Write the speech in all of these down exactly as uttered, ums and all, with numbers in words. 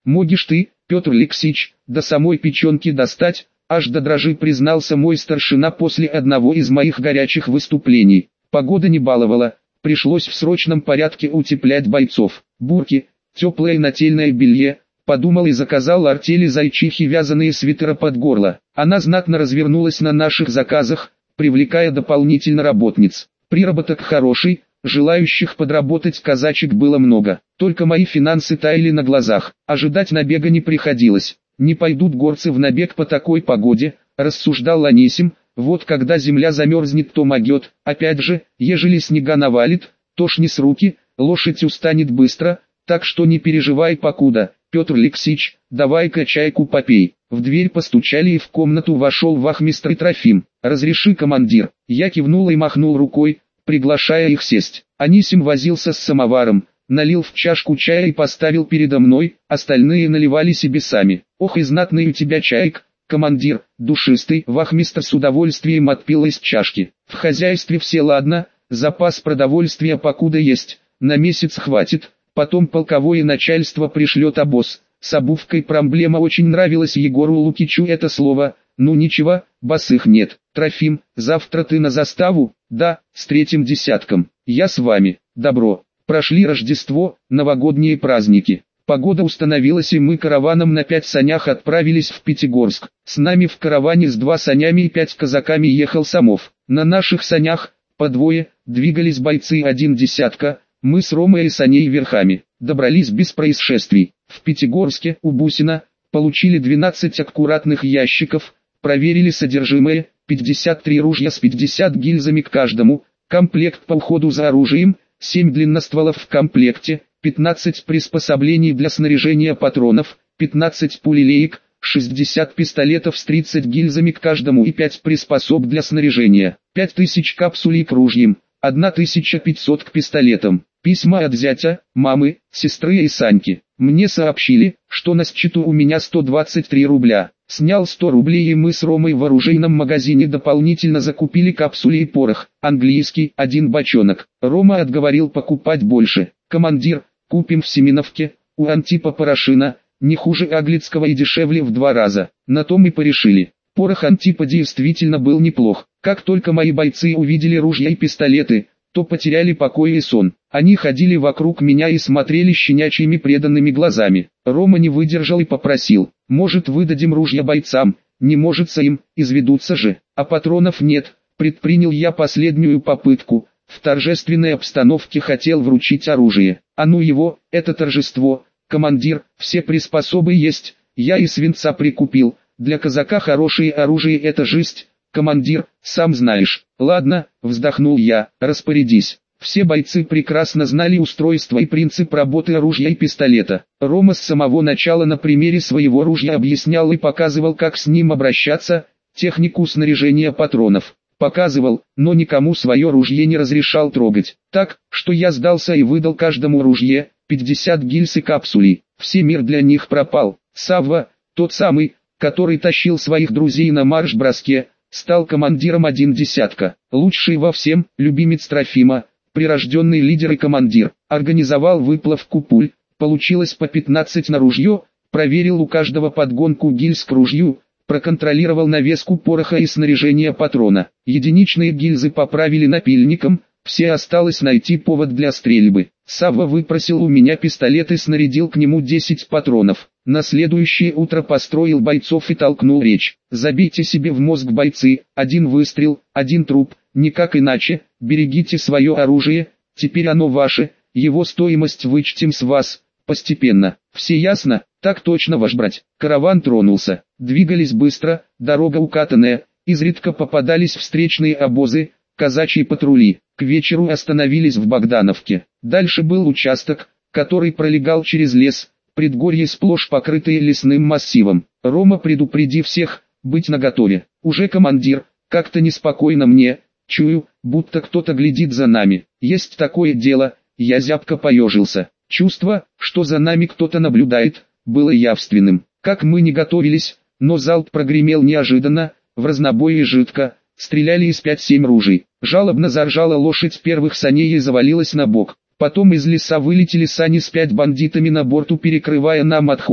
Могишь ты, Петр Алексеич, до самой печенки достать? Аж до дрожи признался мой старшина после одного из моих горячих выступлений. Погода не баловала, пришлось в срочном порядке утеплять бойцов. Бурки, теплое нательное белье, подумал и заказал артели зайчихи вязаные свитера под горло. Она знатно развернулась на наших заказах, привлекая дополнительно работниц. Приработок хороший, желающих подработать казачек было много. Только мои финансы таяли на глазах, ожидать набега не приходилось. Не пойдут горцы в набег по такой погоде, рассуждал Анисим. Вот когда земля замерзнет, то могет. Опять же, ежели снега навалит, то ж не с руки, лошадь устанет быстро, так что не переживай покуда. Петр Алексеич, давай-ка чайку попей. В дверь постучали и в комнату вошел вахмистр Трофим. «Разреши, командир». Я кивнул и махнул рукой, приглашая их сесть. Анисим возился с самоваром, налил в чашку чая и поставил передо мной, остальные наливали себе сами. «Ох и знатный у тебя чайк, командир», душистый. Вахмистр с удовольствием отпил из чашки. «В хозяйстве все ладно, запас продовольствия покуда есть, на месяц хватит, потом полковое начальство пришлет обоз». С обувкой проблема очень нравилась Егору Лукичу это слово. «Ну ничего, босых нет. Трофим, завтра ты на заставу?» «Да, с третьим десятком. Я с вами». «Добро». Прошли Рождество, новогодние праздники. Погода установилась, и мы караваном на пять санях отправились в Пятигорск. С нами в караване с два санями и пять казаками ехал Самов. На наших санях, по двое, двигались бойцы один десятка, мы с Ромой и саней верхами. Добрались без происшествий. В Пятигорске, у Бусина, получили двенадцать аккуратных ящиков, проверили содержимое, пятьдесят три ружья с пятьдесят гильзами к каждому, комплект по уходу за оружием, семь длинностволов в комплекте, пятнадцать приспособлений для снаряжения патронов, пятнадцать пулелеек, шестьдесят пистолетов с тридцатью гильзами к каждому и пять приспособ для снаряжения, пять тысяч капсулей к ружьям, тысяча пятьсот к пистолетам. Письма от зятя, мамы, сестры и Саньки. Мне сообщили, что на счету у меня сто двадцать три рубля. Снял сто рублей, и мы с Ромой в оружейном магазине дополнительно закупили капсули и порох. Английский, один бочонок. Рома отговорил покупать больше. «Командир, купим в Семеновке, у Антипа порошина, не хуже Аглицкого и дешевле в два раза». На том и порешили. Порох Антипа действительно был неплох. Как только мои бойцы увидели ружья и пистолеты, то потеряли покой и сон. Они ходили вокруг меня и смотрели щенячьими преданными глазами. Рома не выдержал и попросил: «Может, выдадим ружья бойцам?» «Не можется им, изведутся же, а патронов нет». Предпринял я последнюю попытку. В торжественной обстановке хотел вручить оружие. А ну его, это торжество. «Командир, все приспособы есть, я и свинца прикупил. Для казака хорошее оружие — это жизнь. Командир, сам знаешь». «Ладно», вздохнул я, «распорядись». Все бойцы прекрасно знали устройство и принцип работы ружья и пистолета. Рома с самого начала на примере своего ружья объяснял и показывал, как с ним обращаться, технику снаряжения патронов. Показывал, но никому свое ружье не разрешал трогать. Так, что я сдался и выдал каждому ружье, пятьдесят гильз и капсулей. Все мир для них пропал. Савва, тот самый, который тащил своих друзей на марш-броске, стал командиром один десятка. Лучший во всем, любимец Трофима, прирожденный лидер и командир. Организовал выплавку пуль, получилось по пятнадцать на ружье, проверил у каждого подгонку гильз к ружью, проконтролировал навеску пороха и снаряжение патрона. Единичные гильзы поправили напильником, все осталось найти повод для стрельбы. Савва выпросил у меня пистолет и снарядил к нему десять патронов. На следующее утро построил бойцов и толкнул речь: «Забейте себе в мозг, бойцы, один выстрел, один труп, никак иначе, берегите свое оружие, теперь оно ваше, его стоимость вычтем с вас, постепенно. Все ясно?» «Так точно, ваш брать». Караван тронулся, двигались быстро, дорога укатанная, изредка попадались встречные обозы, казачьи патрули. К вечеру остановились в Богдановке. Дальше был участок, который пролегал через лес, предгорье сплошь покрытые лесным массивом. Рома, предупреди всех, быть наготове. «Уже, командир, как-то неспокойно мне, чую, будто кто-то глядит за нами. Есть такое дело». Я зябко поежился. Чувство, что за нами кто-то наблюдает, было явственным. Как мы не готовились, но залп прогремел неожиданно, в разнобой и жидко. Стреляли из пяти-семи ружей. Жалобно заржала лошадь первых саней и завалилась на бок. Потом из леса вылетели сани с пять бандитами на борту, перекрывая нам отход.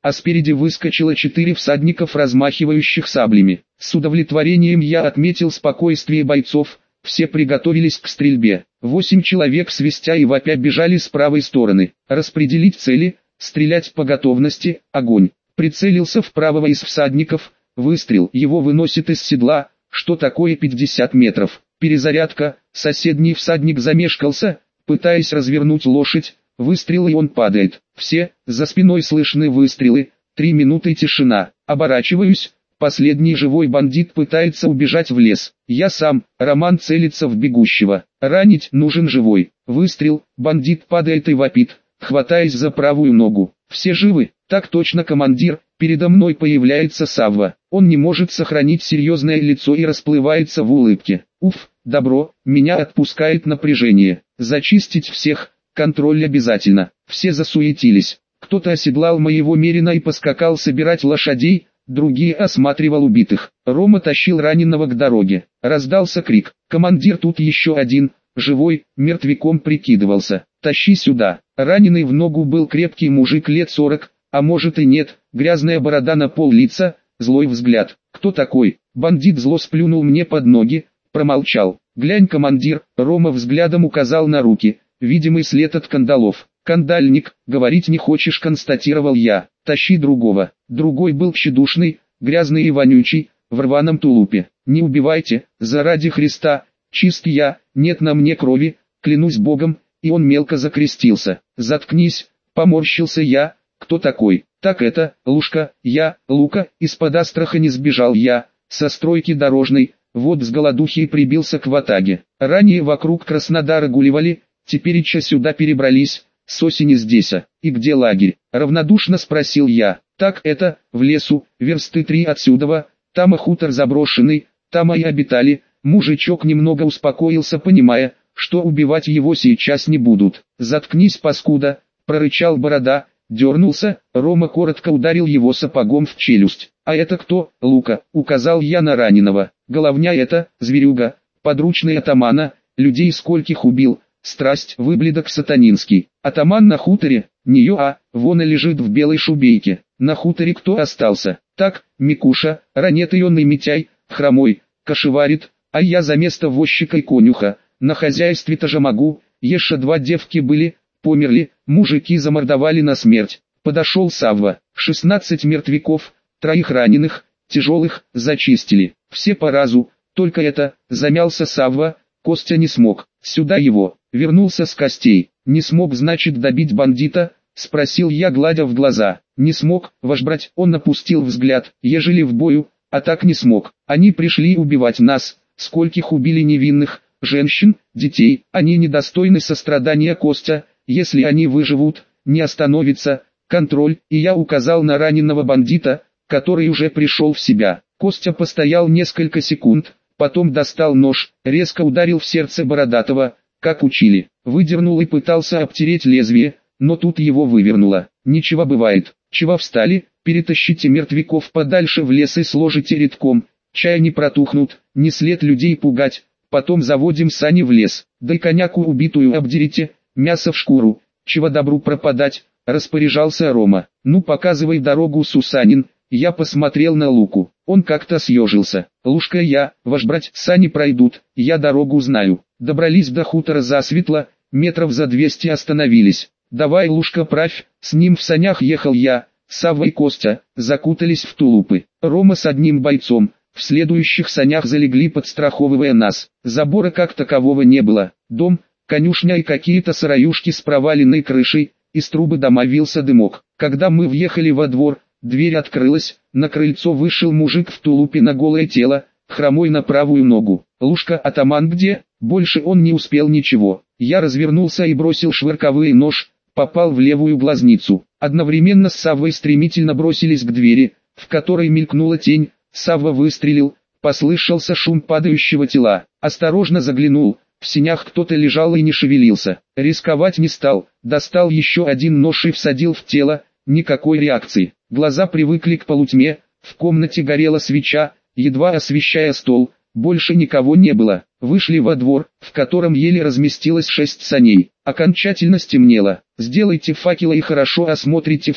а спереди выскочило четыре всадников, размахивающих саблями. С удовлетворением я отметил спокойствие бойцов, все приготовились к стрельбе. Восемь человек свистя и вопя бежали с правой стороны. Распределить цели, стрелять по готовности, огонь. Прицелился в правого из всадников, выстрел, его выносит из седла. Что такое пятьдесят метров? Перезарядка, соседний всадник замешкался, пытаясь развернуть лошадь, выстрел и он падает. Все, за спиной слышны выстрелы, три минуты тишина. Оборачиваюсь, последний живой бандит пытается убежать в лес. Я сам, Роман целится в бегущего. Ранить нужен живой. Выстрел, бандит падает и вопит, хватаясь за правую ногу. Все живы? Так точно, командир. Передо мной появляется Савва. Он не может сохранить серьезное лицо и расплывается в улыбке. Уф, добро, меня отпускает напряжение. Зачистить всех, контроль обязательно. Все засуетились. Кто-то оседлал моего мерина и поскакал собирать лошадей, другие осматривал убитых. Рома тащил раненого к дороге. Раздался крик. Командир, тут еще один, живой, мертвяком прикидывался. Тащи сюда. Раненый в ногу был крепкий мужик лет сорок, а может и нет, грязная борода на пол лица, злой взгляд. Кто такой? Бандит зло сплюнул мне под ноги, промолчал. Глянь, командир, Рома взглядом указал на руки, видимый след от кандалов. Кандальник, говорить не хочешь, констатировал я. Тащи другого. Другой был тщедушный, грязный и вонючий, в рваном тулупе. Не убивайте, заради Христа, чист я, нет на мне крови, клянусь Богом, и он мелко закрестился. Заткнись, поморщился я. Кто такой? Так это, Лушка, я, Лука, из-под Астрахани сбежал я, со стройки дорожной, вот с голодухи и прибился к ватаге. Ранее вокруг Краснодара гуливали, тепереча сюда перебрались, с осени здесь. А и где лагерь? Равнодушно спросил я. Так это, в лесу, версты три отсюда, там и хутор заброшенный, там и обитали. Мужичок немного успокоился, понимая, что убивать его сейчас не будут. Заткнись, паскуда, прорычал Борода. Дернулся, Рома коротко ударил его сапогом в челюсть. «А это кто?» «Лука», — указал я на раненого. «Головня это, зверюга, подручный атамана, людей скольких убил, страсть, выбледок сатанинский. Атаман на хуторе, не а, вон и лежит в белой шубейке. На хуторе кто остался? Так, Микуша, ранетый Митяй, хромой, кошеварит, а я за место возчика и конюха, на хозяйстве-то же могу, еще два девки были». Померли, мужики замордовали на смерть. Подошел Савва, шестнадцать мертвяков, троих раненых, тяжелых, зачистили. Все по разу, только это, замялся Савва, Костя не смог. Сюда его, вернулся с костей. Не смог, значит, добить бандита, спросил я, гладя в глаза. Не смог, ваш брать, он опустил взгляд, ежели в бою, а так не смог. Они пришли убивать нас, скольких убили невинных, женщин, детей, они недостойны сострадания, Костя. Если они выживут, не остановится, контроль, и я указал на раненого бандита, который уже пришел в себя. Костя постоял несколько секунд, потом достал нож, резко ударил в сердце Бородатого, как учили, выдернул и пытался обтереть лезвие, но тут его вывернуло. Ничего, бывает. Чего встали? Перетащите мертвяков подальше в лес и сложите редком, чай не протухнут, не след людей пугать, потом заводим сани в лес, да и коняку убитую обдерите. Мясо в шкуру, чего добру пропадать, распоряжался Рома. Ну показывай дорогу, Сусанин. Я посмотрел на Луку, он как-то съежился. Лушка, я, ваш брать, сани пройдут, я дорогу знаю. Добрались до хутора засветло, метров за двести остановились. Давай, Лушка, правь, с ним в санях ехал я, Савва и Костя, закутались в тулупы. Рома с одним бойцом, в следующих санях залегли, подстраховывая нас. Забора как такового не было, дом, конюшня и какие-то сараюшки с проваленной крышей, из трубы дома вился дымок. Когда мы въехали во двор, дверь открылась, на крыльцо вышел мужик в тулупе на голое тело, хромой на правую ногу. Лушка, атаман где? Больше он не успел ничего. Я развернулся и бросил швырковый нож, попал в левую глазницу. Одновременно с Саввой стремительно бросились к двери, в которой мелькнула тень. Савва выстрелил, послышался шум падающего тела. Осторожно заглянул. В синях кто-то лежал и не шевелился. Рисковать не стал, достал еще один нож и всадил в тело, никакой реакции. Глаза привыкли к полутьме, в комнате горела свеча, едва освещая стол, больше никого не было. Вышли во двор, в котором еле разместилось шесть саней. Окончательно стемнело. Сделайте факелы и хорошо осмотрите все,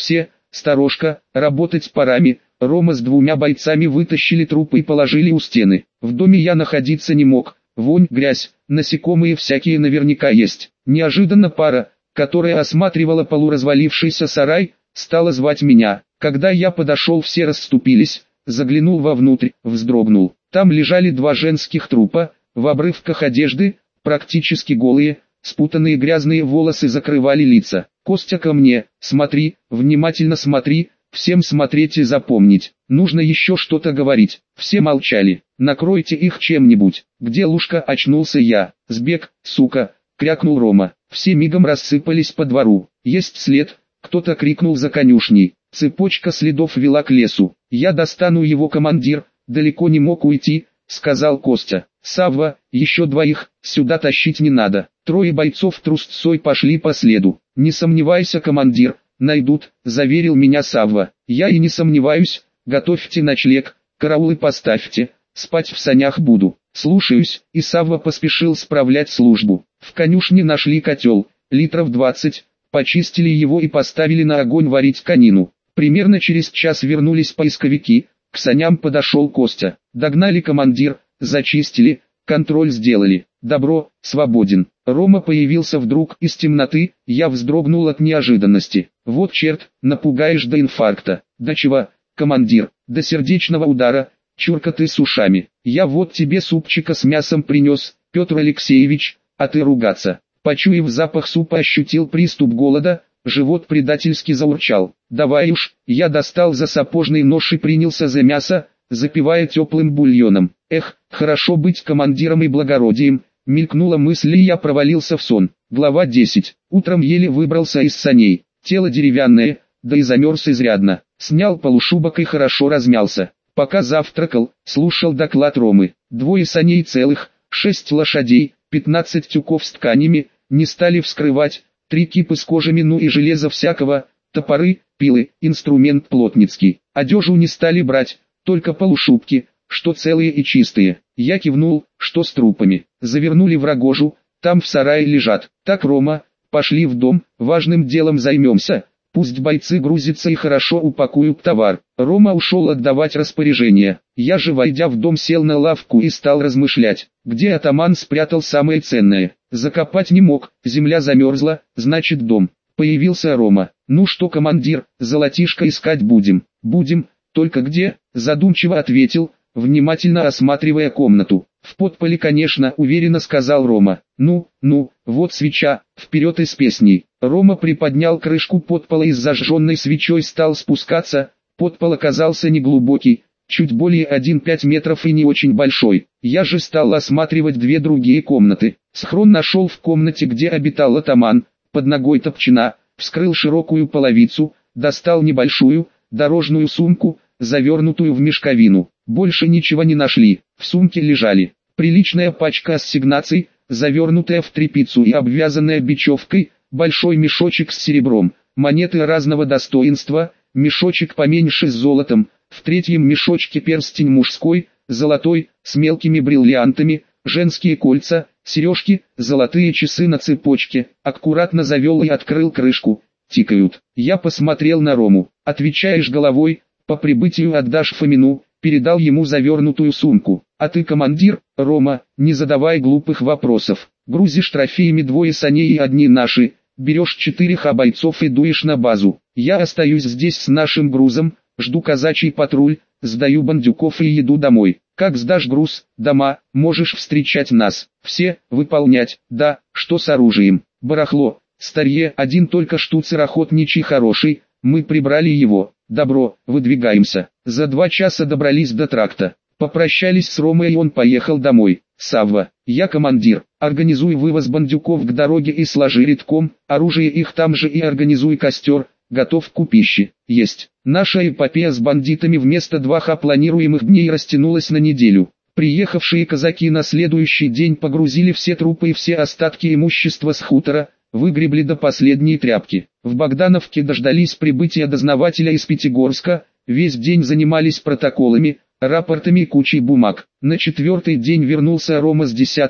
сторожка, работать парами. Рома с двумя бойцами вытащили трупы и положили у стены. В доме я находиться не мог. Вонь, грязь, насекомые всякие наверняка есть. Неожиданно пара, которая осматривала полуразвалившийся сарай, стала звать меня. Когда я подошел, все расступились, заглянул вовнутрь, вздрогнул. Там лежали два женских трупа, в обрывках одежды, практически голые, спутанные грязные волосы закрывали лица. «Костя, ко мне, смотри, внимательно смотри, всем смотреть и запомнить, нужно еще что-то говорить». Все молчали. «Накройте их чем-нибудь». «Где Лушка?» — очнулся я. «Сбег, сука!» — крякнул Рома. Все мигом рассыпались по двору. «Есть след!» — кто-то крикнул за конюшней. Цепочка следов вела к лесу. «Я достану его, командир, далеко не мог уйти», — сказал Костя. «Савва, еще двоих, сюда тащить не надо». Трое бойцов трусцой пошли по следу. «Не сомневайся, командир, найдут», — заверил меня Савва. «Я и не сомневаюсь, готовьте ночлег, караулы поставьте, спать в санях буду». «Слушаюсь», и Савва поспешил справлять службу. В конюшне нашли котел, литров двадцать, почистили его и поставили на огонь варить конину. Примерно через час вернулись поисковики, к саням подошел Костя. «Догнали, командир, зачистили, контроль сделали. Добро, свободен». Рома появился вдруг из темноты, я вздрогнул от неожиданности. «Вот черт, напугаешь до инфаркта». «Да чего, командир?» «До сердечного удара, чурка ты с ушами. Я вот тебе супчика с мясом принес, Петр Алексеевич, а ты ругаться». Почуяв запах супа, ощутил приступ голода, живот предательски заурчал. «Давай уж», я достал за сапожный нож и принялся за мясо, запивая теплым бульоном. «Эх, хорошо быть командиром и благородием», мелькнула мысль, и я провалился в сон. Глава десять. Утром еле выбрался из саней. Тело деревянное, да и замерз изрядно. Снял полушубок и хорошо размялся. Пока завтракал, слушал доклад Ромы. Двое саней целых, шесть лошадей, пятнадцать тюков с тканями, не стали вскрывать, три кипы с кожами, ну и железа всякого, топоры, пилы, инструмент плотницкий. Одежу не стали брать, только полушубки, что целые и чистые. Я кивнул, что с трупами. Завернули в рогожу, там в сарае лежат. «Так, Рома, пошли в дом, важным делом займемся. Пусть бойцы грузятся и хорошо упакуют товар». Рома ушел отдавать распоряжение. Я же, войдя в дом, сел на лавку и стал размышлять, где атаман спрятал самое ценное. Закопать не мог, земля замерзла, значит дом. Появился Рома. «Ну что, командир, золотишко искать будем?» «Будем, только где?» Задумчиво ответил, внимательно осматривая комнату. «В подполе, конечно», уверенно сказал Рома. «Ну, ну, вот свеча, вперед и с песней». Рома приподнял крышку подпола и с зажженной свечой стал спускаться. Подпол оказался неглубокий, чуть более один целых пять метров и не очень большой. Я же стал осматривать две другие комнаты. Схрон нашел в комнате, где обитал атаман, под ногой топчина, вскрыл широкую половицу, достал небольшую, дорожную сумку, завернутую в мешковину. Больше ничего не нашли. В сумке лежали приличная пачка ассигнаций, завернутая в тряпицу и обвязанная бечевкой, большой мешочек с серебром, монеты разного достоинства, мешочек поменьше с золотом, в третьем мешочке перстень мужской, золотой, с мелкими бриллиантами, женские кольца, сережки, золотые часы на цепочке. Аккуратно завел и открыл крышку. Тикают. Я посмотрел на Рому. «Отвечаешь головой, по прибытию отдашь Фомину», передал ему завернутую сумку. «А ты, командир, Рома, не задавай глупых вопросов. Грузишь трофеями двое саней и одни наши, берешь четырех бойцов и дуешь на базу. Я остаюсь здесь с нашим грузом, жду казачий патруль, сдаю бандюков и еду домой. Как сдашь груз, дома, можешь встречать нас. Все, выполнять. Да, что с оружием? Барахло, старье, один только штуцер охотничий хороший, мы прибрали его. Добро, выдвигаемся». За два часа добрались до тракта. Попрощались с Ромой, и он поехал домой. «Савва, я командир, организуй вывоз бандюков к дороге и сложи редком, оружие их там же и организуй костер, готовку пищи». «Есть». Наша эпопея с бандитами вместо двух планируемых дней растянулась на неделю. Приехавшие казаки на следующий день погрузили все трупы и все остатки имущества с хутора, выгребли до последней тряпки. В Богдановке дождались прибытия дознавателя из Пятигорска, весь день занимались протоколами, рапортами и кучей бумаг. На четвертый день вернулся Рома с десятком,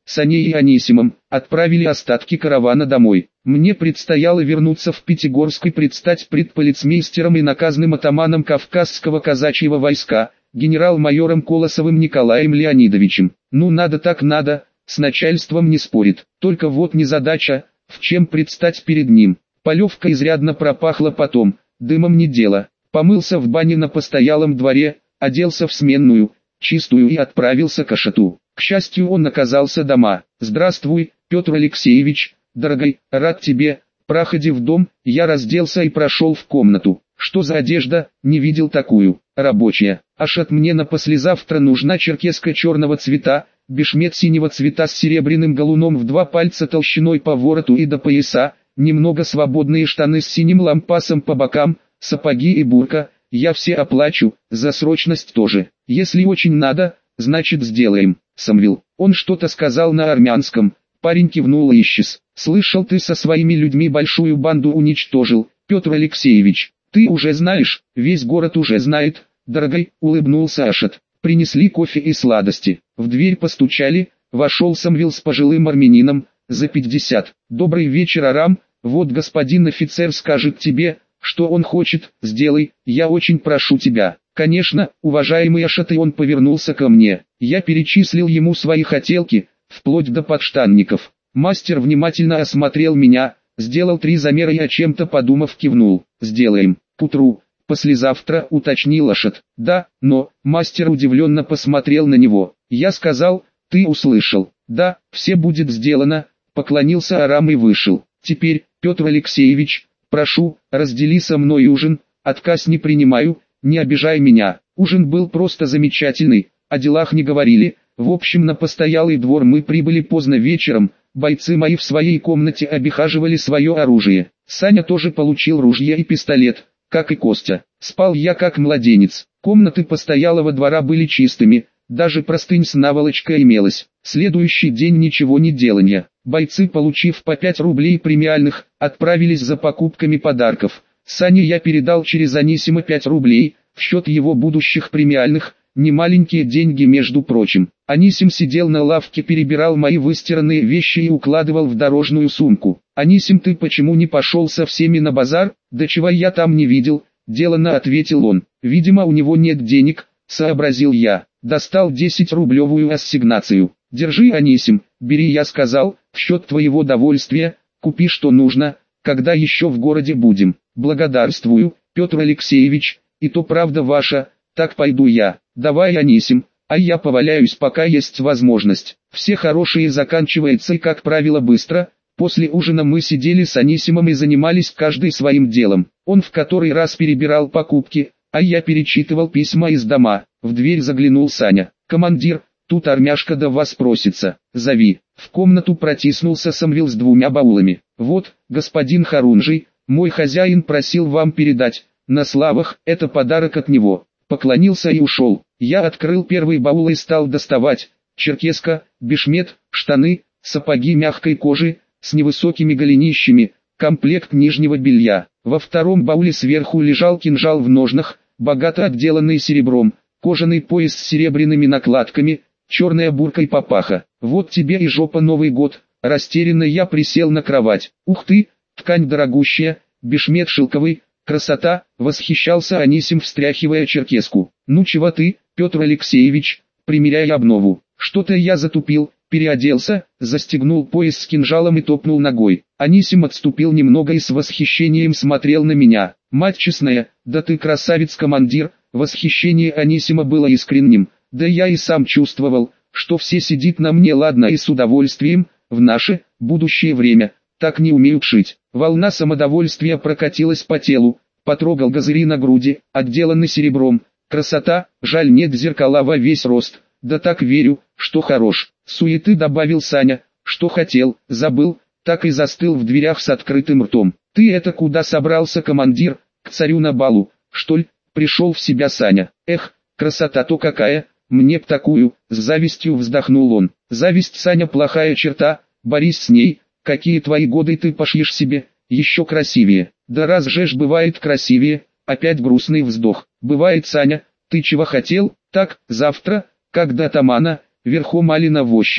Саней и Анисимом, отправили остатки каравана домой. Мне предстояло вернуться в Пятигорск и предстать пред полицмейстером и наказным атаманом Кавказского казачьего войска, генерал-майором Колосовым Николаем Леонидовичем. Ну надо так надо, с начальством не спорит. Только вот незадача, в чем предстать перед ним. Полевка изрядно пропахла потом, дымом не дело. Помылся в бане на постоялом дворе, оделся в сменную, чистую и отправился к Ашоту. К счастью, он оказался дома. «Здравствуй, Петр Алексеевич, дорогой, рад тебе, проходи в дом». Я разделся и прошел в комнату. «Что за одежда, не видел такую». «Рабочая. Ашот, мне на послезавтра нужна черкеска черного цвета, бешмет синего цвета с серебряным галуном в два пальца толщиной по вороту и до пояса, немного свободные штаны с синим лампасом по бокам, сапоги и бурка. Я все оплачу, за срочность тоже. Если очень надо, значит сделаем». Самвел. Он что-то сказал на армянском. Парень кивнул и исчез. «Слышал, ты со своими людьми большую банду уничтожил, Петр Алексеевич. Ты уже знаешь, весь город уже знает». «Дорогой», улыбнулся Ашот. Принесли кофе и сладости. В дверь постучали, вошел Самвел с пожилым армянином, за пятьдесят. «Добрый вечер, Арам, вот господин офицер скажет тебе, что он хочет, сделай, я очень прошу тебя». «Конечно, уважаемый Ашот», и он повернулся ко мне. Я перечислил ему свои хотелки, вплоть до подштанников. Мастер внимательно осмотрел меня, сделал три замера и о чем-то подумав кивнул. «Сделаем, к утру, послезавтра», уточнил Ашот. «Да, но», мастер удивленно посмотрел на него. Я сказал: «Ты услышал». «Да, все будет сделано», поклонился Арам и вышел. «Теперь, Петр Алексеевич, прошу, раздели со мной ужин, отказ не принимаю, не обижай меня». Ужин был просто замечательный, о делах не говорили. В общем, на постоялый двор мы прибыли поздно вечером, бойцы мои в своей комнате обихаживали свое оружие. Саня тоже получил ружье и пистолет, как и Костя. Спал я как младенец. Комнаты постоялого двора были чистыми, даже простынь с наволочкой имелась. Следующий день ничего не деланья. Бойцы, получив по пять рублей премиальных, отправились за покупками подарков. Сане я передал через Анисима пять рублей, в счет его будущих премиальных, немаленькие деньги между прочим. Анисим сидел на лавке, перебирал мои выстиранные вещи и укладывал в дорожную сумку. «Анисим, ты почему не пошел со всеми на базар?» «Да чего я там не видел», деланно ответил он. «Видимо, у него нет денег», сообразил я. Достал десятирублевую ассигнацию. «Держи, Анисим, бери», я сказал, «в счет твоего довольствия, купи что нужно, когда еще в городе будем». «Благодарствую, Петр Алексеевич, и то правда ваша, так пойду я». «Давай, Анисим, а я поваляюсь, пока есть возможность». Все хорошие заканчивается и, как правило, быстро. После ужина мы сидели с Анисимом и занимались каждый своим делом. Он в который раз перебирал покупки, а я перечитывал письма из дома. В дверь заглянул Саня. «Командир, тут армяшка до вас просится, зови». В комнату протиснулся Самвел с двумя баулами. «Вот, господин Харунжий, мой хозяин просил вам передать, на славах, это подарок от него». Поклонился и ушел. Я открыл первый баул и стал доставать. Черкеска, бешмет, штаны, сапоги мягкой кожи, с невысокими голенищами, комплект нижнего белья. Во втором бауле сверху лежал кинжал в ножнах, богато отделанный серебром, кожаный пояс с серебряными накладками, черная бурка и папаха. «Вот тебе и жопа, Новый год». Растерянно я присел на кровать. «Ух ты, ткань дорогущая, бешмет шелковый, красота», восхищался Анисим, встряхивая черкеску. «Ну чего ты, Петр Алексеевич, примеряй обнову». Что-то я затупил, переоделся, застегнул пояс с кинжалом и топнул ногой. Анисим отступил немного и с восхищением смотрел на меня. «Мать честная, да ты красавец-командир». Восхищение Анисима было искренним, да я и сам чувствовал, что все сидит на мне ладно и с удовольствием, в наше, будущее время, так не умеют шить. Волна самодовольствия прокатилась по телу, потрогал газыри на груди, отделаны серебром. Красота, жаль нет зеркала во весь рост, да так верю, что хорош. Суеты добавил Саня, что хотел, забыл, так и застыл в дверях с открытым ртом. «Ты это куда собрался, командир, к царю на балу, что ли?» Пришел в себя Саня. «Эх, красота-то какая, мне б такую», с завистью вздохнул он. «Зависть, Саня, плохая черта, борись с ней, какие твои годы ты пошьешь себе, еще красивее». «Да раз же ж бывает красивее», опять грустный вздох. «Бывает, Саня, ты чего хотел?» «Так, завтра, когда тамана, верхом али на возчике».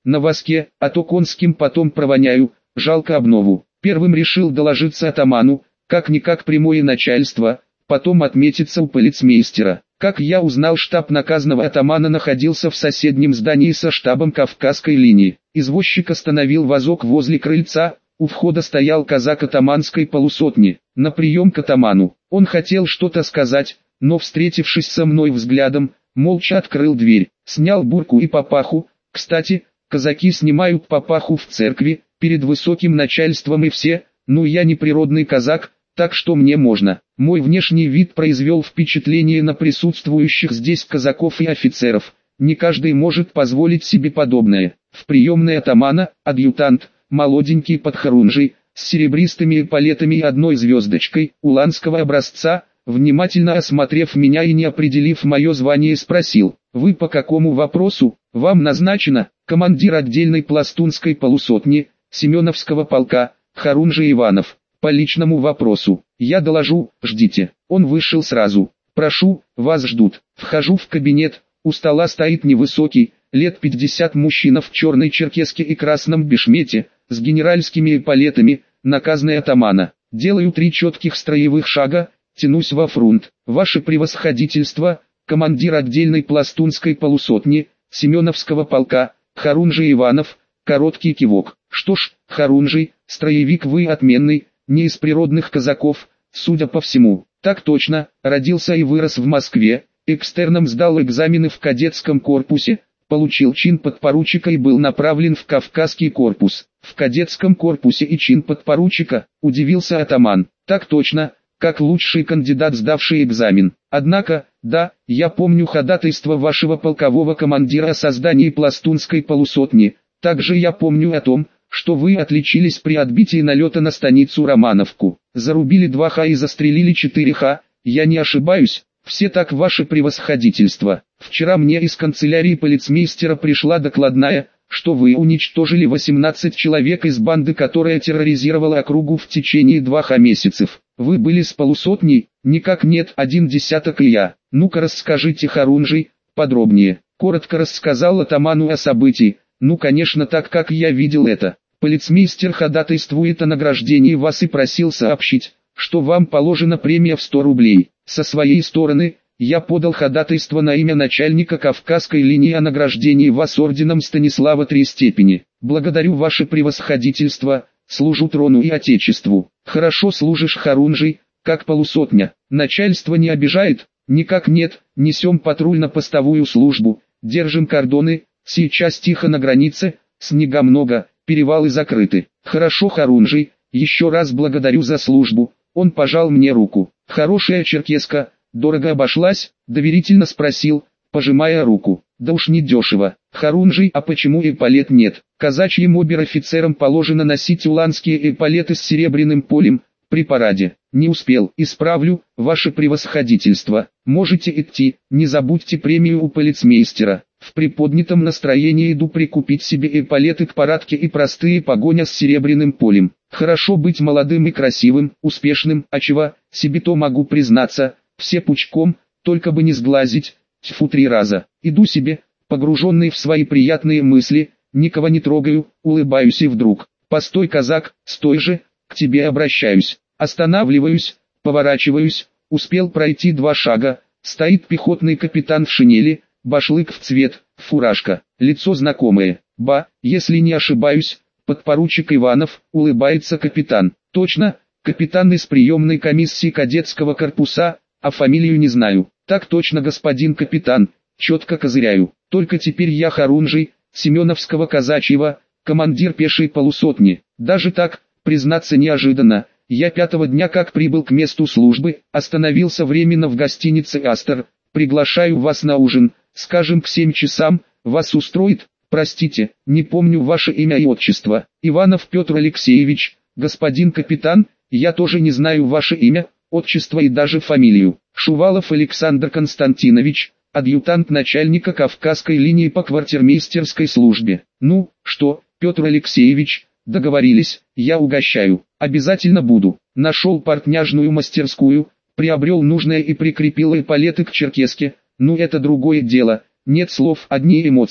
на воске, а то конским потом провоняю, жалко обнову. Первым решил доложиться атаману, как-никак прямое начальство, потом отметиться у полицмейстера. Как я узнал, штаб наказанного атамана находился в соседнем здании со штабом Кавказской линии. Извозчик остановил вазок возле крыльца, у входа стоял казак атаманской полусотни. На прием к атаману. Он хотел что-то сказать, но, встретившись со мной взглядом, молча открыл дверь, снял бурку и папаху. Кстати, казаки снимают папаху в церкви, перед высоким начальством и все, ну я не природный казак, так что мне можно. Мой внешний вид произвел впечатление на присутствующих здесь казаков и офицеров. Не каждый может позволить себе подобное. В приемной атамана, адъютант, молоденький подхорунжий, с серебристыми эполетами и одной звездочкой, уланского образца, внимательно осмотрев меня и не определив мое звание, спросил: «Вы по какому вопросу? Вам назначено?» «Командир отдельной пластунской полусотни, Семеновского полка, Хорунжий Иванов. По личному вопросу. Я доложу, ждите». Он вышел сразу. «Прошу, вас ждут». Вхожу в кабинет, у стола стоит невысокий, лет пятьдесят мужчина в черной черкеске и красном бешмете, с генеральскими эполетами, наказанный атамана. Делаю три четких строевых шага, тянусь во фронт. «Ваше превосходительство, командир отдельной пластунской полусотни, Семеновского полка, Хорунжий Иванов». Короткий кивок. «Что ж, Хорунжий, строевик вы отменный, не из природных казаков, судя по всему». «Так точно, родился и вырос в Москве, экстерном сдал экзамены в кадетском корпусе, получил чин подпоручика и был направлен в Кавказский корпус». «В кадетском корпусе и чин подпоручика?» – удивился атаман. «Так точно, как лучший кандидат, сдавший экзамен. Однако, да, я помню ходатайство вашего полкового командира о создании пластунской полусотни. Также я помню о том, что вы отличились при отбитии налета на станицу Романовку. Зарубили два ха и застрелили четыре ха, я не ошибаюсь?» «Все так, ваше превосходительство. Вчера мне из канцелярии полицмейстера пришла докладная, что вы уничтожили восемнадцать человек из банды, которая терроризировала округу в течение двух месяцев. Вы были с полусотней?» «Никак нет, один десяток и я». «Ну-ка расскажите, Хорунжий, подробнее». Коротко рассказал атаману о событии. «Ну конечно, так как я видел это. Полицмейстер ходатайствует о награждении вас и просил сообщить, что вам положена премия в сто рублей. Со своей стороны, я подал ходатайство на имя начальника Кавказской линии о награждении вас орденом Станислава три степени. Благодарю ваше превосходительство, служу трону и отечеству». «Хорошо служишь, Хорунжий, как полусотня. Начальство не обижает?» «Никак нет, несем патрульно-постовую службу, держим кордоны, сейчас тихо на границе, снега много, перевалы закрыты». «Хорошо, Хорунжий, еще раз благодарю за службу». Он пожал мне руку. «Хорошая черкеска, дорого обошлась?» – доверительно спросил, пожимая руку. «Да уж не дешево. Хорунжий, а почему эполет нет?» «Казачьим обер-офицерам положено носить уланские эполеты с серебряным полем, при параде». «Не успел, исправлю, ваше превосходительство. Можете идти, не забудьте премию у полицмейстера». В приподнятом настроении иду прикупить себе эполеты к парадке и простые погоня с серебряным полем. Хорошо быть молодым и красивым, успешным, а чего, себе-то могу признаться, все пучком, только бы не сглазить, тьфу три раза. Иду себе, погруженный в свои приятные мысли, никого не трогаю, улыбаюсь и вдруг: «Постой, казак, стой же, к тебе обращаюсь». Останавливаюсь, поворачиваюсь, успел пройти два шага, стоит пехотный капитан в шинели, башлык в цвет, фуражка, лицо знакомое. «Ба, если не ошибаюсь, подпоручик Иванов», улыбается капитан. «Точно, капитан из приемной комиссии кадетского корпуса, а фамилию не знаю». «Так точно, господин капитан», четко козыряю. «Только теперь я Хорунжий, Семеновского казачьего, командир пешей полусотни». Даже так, признаться, неожиданно. Я пятого дня как прибыл к месту службы, остановился временно в гостинице «Астер». «Приглашаю вас на ужин, скажем к семь часам, вас устроит?» «Простите, не помню ваше имя и отчество». «Иванов Петр Алексеевич». «Господин капитан, я тоже не знаю ваше имя, отчество и даже фамилию». «Шувалов Александр Константинович, адъютант начальника Кавказской линии по квартирмейстерской службе». «Ну, что, Петр Алексеевич, договорились, я угощаю». «Обязательно буду». Нашел портняжную мастерскую, приобрел нужное и прикрепил эполеты к черкеске. Ну это другое дело, нет слов, одни эмоции.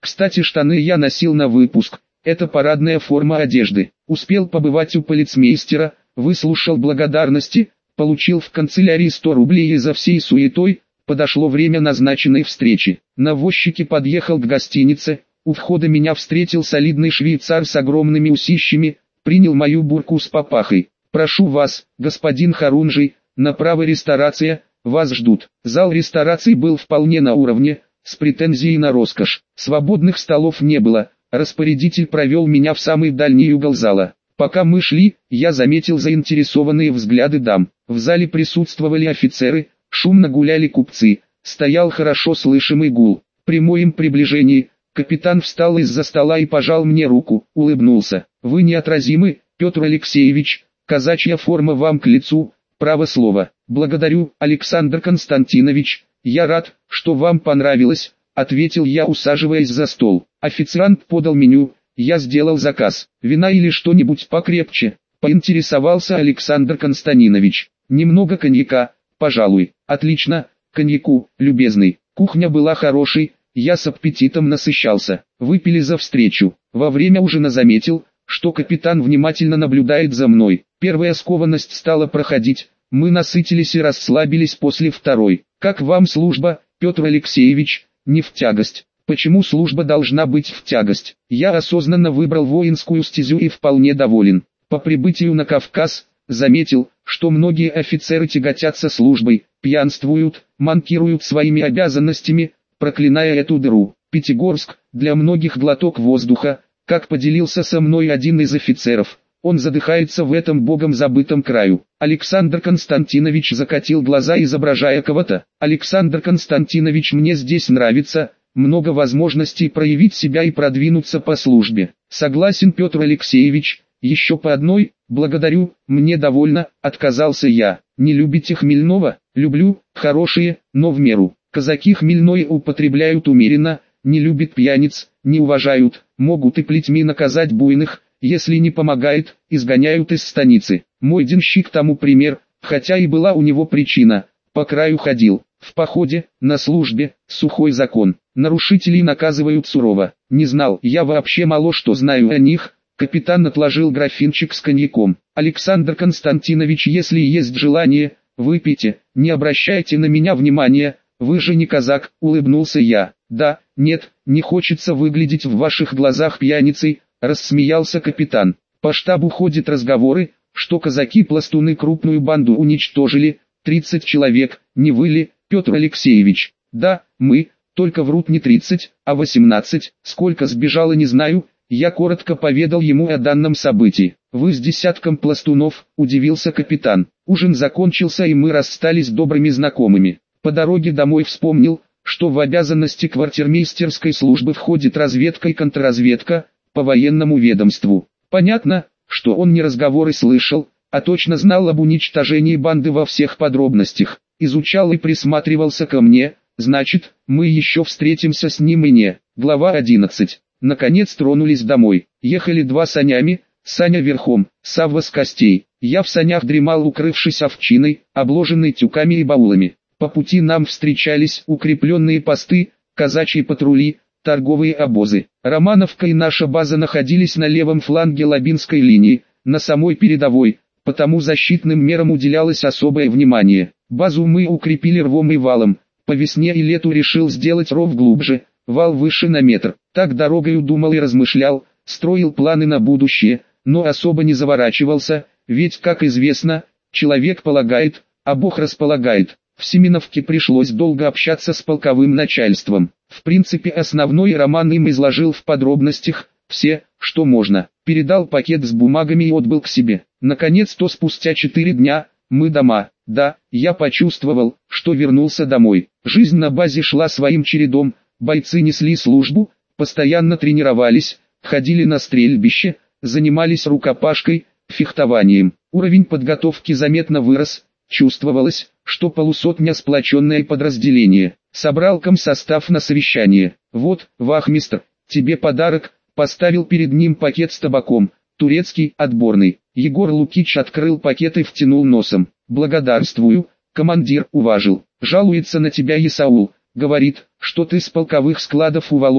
Кстати, штаны я носил на выпуск, это парадная форма одежды. Успел побывать у полицмейстера, выслушал благодарности, получил в канцелярии сто рублей и за всей суетой, подошло время назначенной встречи. На возчике подъехал к гостинице, у входа меня встретил солидный швейцар с огромными усищами, принял мою бурку с папахой. «Прошу вас, господин Харунжий, направо ресторация, вас ждут». Зал ресторации был вполне на уровне, с претензией на роскошь. Свободных столов не было, распорядитель провел меня в самый дальний угол зала. Пока мы шли, я заметил заинтересованные взгляды дам. В зале присутствовали офицеры, шумно гуляли купцы, стоял хорошо слышимый гул. При моем приближении, капитан встал из-за стола и пожал мне руку, улыбнулся. «Вы неотразимы, Петр Алексеевич, казачья форма вам к лицу, право слово». «Благодарю, Александр Константинович, я рад, что вам понравилось», — ответил я, усаживаясь за стол. Официант подал меню, я сделал заказ. «Вина или что-нибудь покрепче?» — поинтересовался Александр Константинович. «Немного коньяка, пожалуй». «Отлично, коньяку, любезный». Кухня была хорошей, я с аппетитом насыщался. Выпили за встречу. Во время ужина заметил, что капитан внимательно наблюдает за мной. Первая скованность стала проходить, мы насытились и расслабились после второй. «Как вам служба, Петр Алексеевич?» «Не в тягость». «Почему служба должна быть в тягость?» Я осознанно выбрал воинскую стезю и вполне доволен. По прибытию на Кавказ, заметил, что многие офицеры тяготятся службой, пьянствуют, манкируют своими обязанностями, проклиная эту дыру. Пятигорск, для многих глоток воздуха, как поделился со мной один из офицеров. Он задыхается в этом богом забытом краю. Александр Константинович закатил глаза, изображая кого-то. «Александр Константинович, мне здесь нравится, много возможностей проявить себя и продвинуться по службе». «Согласен, Петр Алексеевич, еще по одной?» «Благодарю, мне довольно», — отказался я. «Не любите хмельного?» «Люблю, хорошие, но в меру». Казаки хмельное употребляют умеренно, не любят пьяниц, не уважают, могут и плетьми наказать буйных, если не помогает, изгоняют из станицы. Мой денщик тому пример, хотя и была у него причина, по краю ходил. В походе, на службе, сухой закон. Нарушителей наказывают сурово. Не знал, я вообще мало что знаю о них. Капитан отложил графинчик с коньяком. «Александр Константинович, если есть желание, выпейте, не обращайте на меня внимания, вы же не казак», — улыбнулся я. «Да, нет, не хочется выглядеть в ваших глазах пьяницей», — рассмеялся капитан. «По штабу ходят разговоры, что казаки-пластуны крупную банду уничтожили, тридцать человек, не вы ли, Петр Алексеевич?» «Да, мы, только врут не тридцать, а восемнадцать, сколько сбежало не знаю». Я коротко поведал ему о данном событии. «Вы с десятком пластунов», — удивился капитан. Ужин закончился и мы расстались добрыми знакомыми. По дороге домой вспомнил, что в обязанности квартирмейстерской службы входит разведка и контрразведка, по военному ведомству. Понятно, что он не разговоры слышал, а точно знал об уничтожении банды во всех подробностях. Изучал и присматривался ко мне, значит, мы еще встретимся с ним и не. Глава одиннадцать. Наконец тронулись домой. Ехали два санями, Саня верхом, Савва с костей. Я в санях дремал, укрывшись овчиной, обложенной тюками и баулами. По пути нам встречались укрепленные посты, казачьи патрули, торговые обозы. Романовка и наша база находились на левом фланге Лабинской линии, на самой передовой, потому защитным мерам уделялось особое внимание. Базу мы укрепили рвом и валом. По весне и лету решил сделать ров глубже, вал выше на метр. Так дорогою думал и размышлял, строил планы на будущее, но особо не заворачивался, ведь, как известно, человек полагает, а Бог располагает. В Семеновке пришлось долго общаться с полковым начальством. В принципе, основной роман им изложил в подробностях, все, что можно. Передал пакет с бумагами и отбыл к себе. Наконец-то спустя четыре дня, мы дома. Да, я почувствовал, что вернулся домой. Жизнь на базе шла своим чередом, бойцы несли службу, постоянно тренировались, ходили на стрельбище, занимались рукопашкой, фехтованием. Уровень подготовки заметно вырос, чувствовалось, что полусотня сплоченное подразделение. Собрал комсостав на совещание. «Вот, вахмистр, тебе подарок», поставил перед ним пакет с табаком, турецкий, отборный. Егор Лукич открыл пакет и втянул носом. «Благодарствую, командир», уважил. «Жалуется на тебя Исаул, говорит, что ты с полковых складов уволок,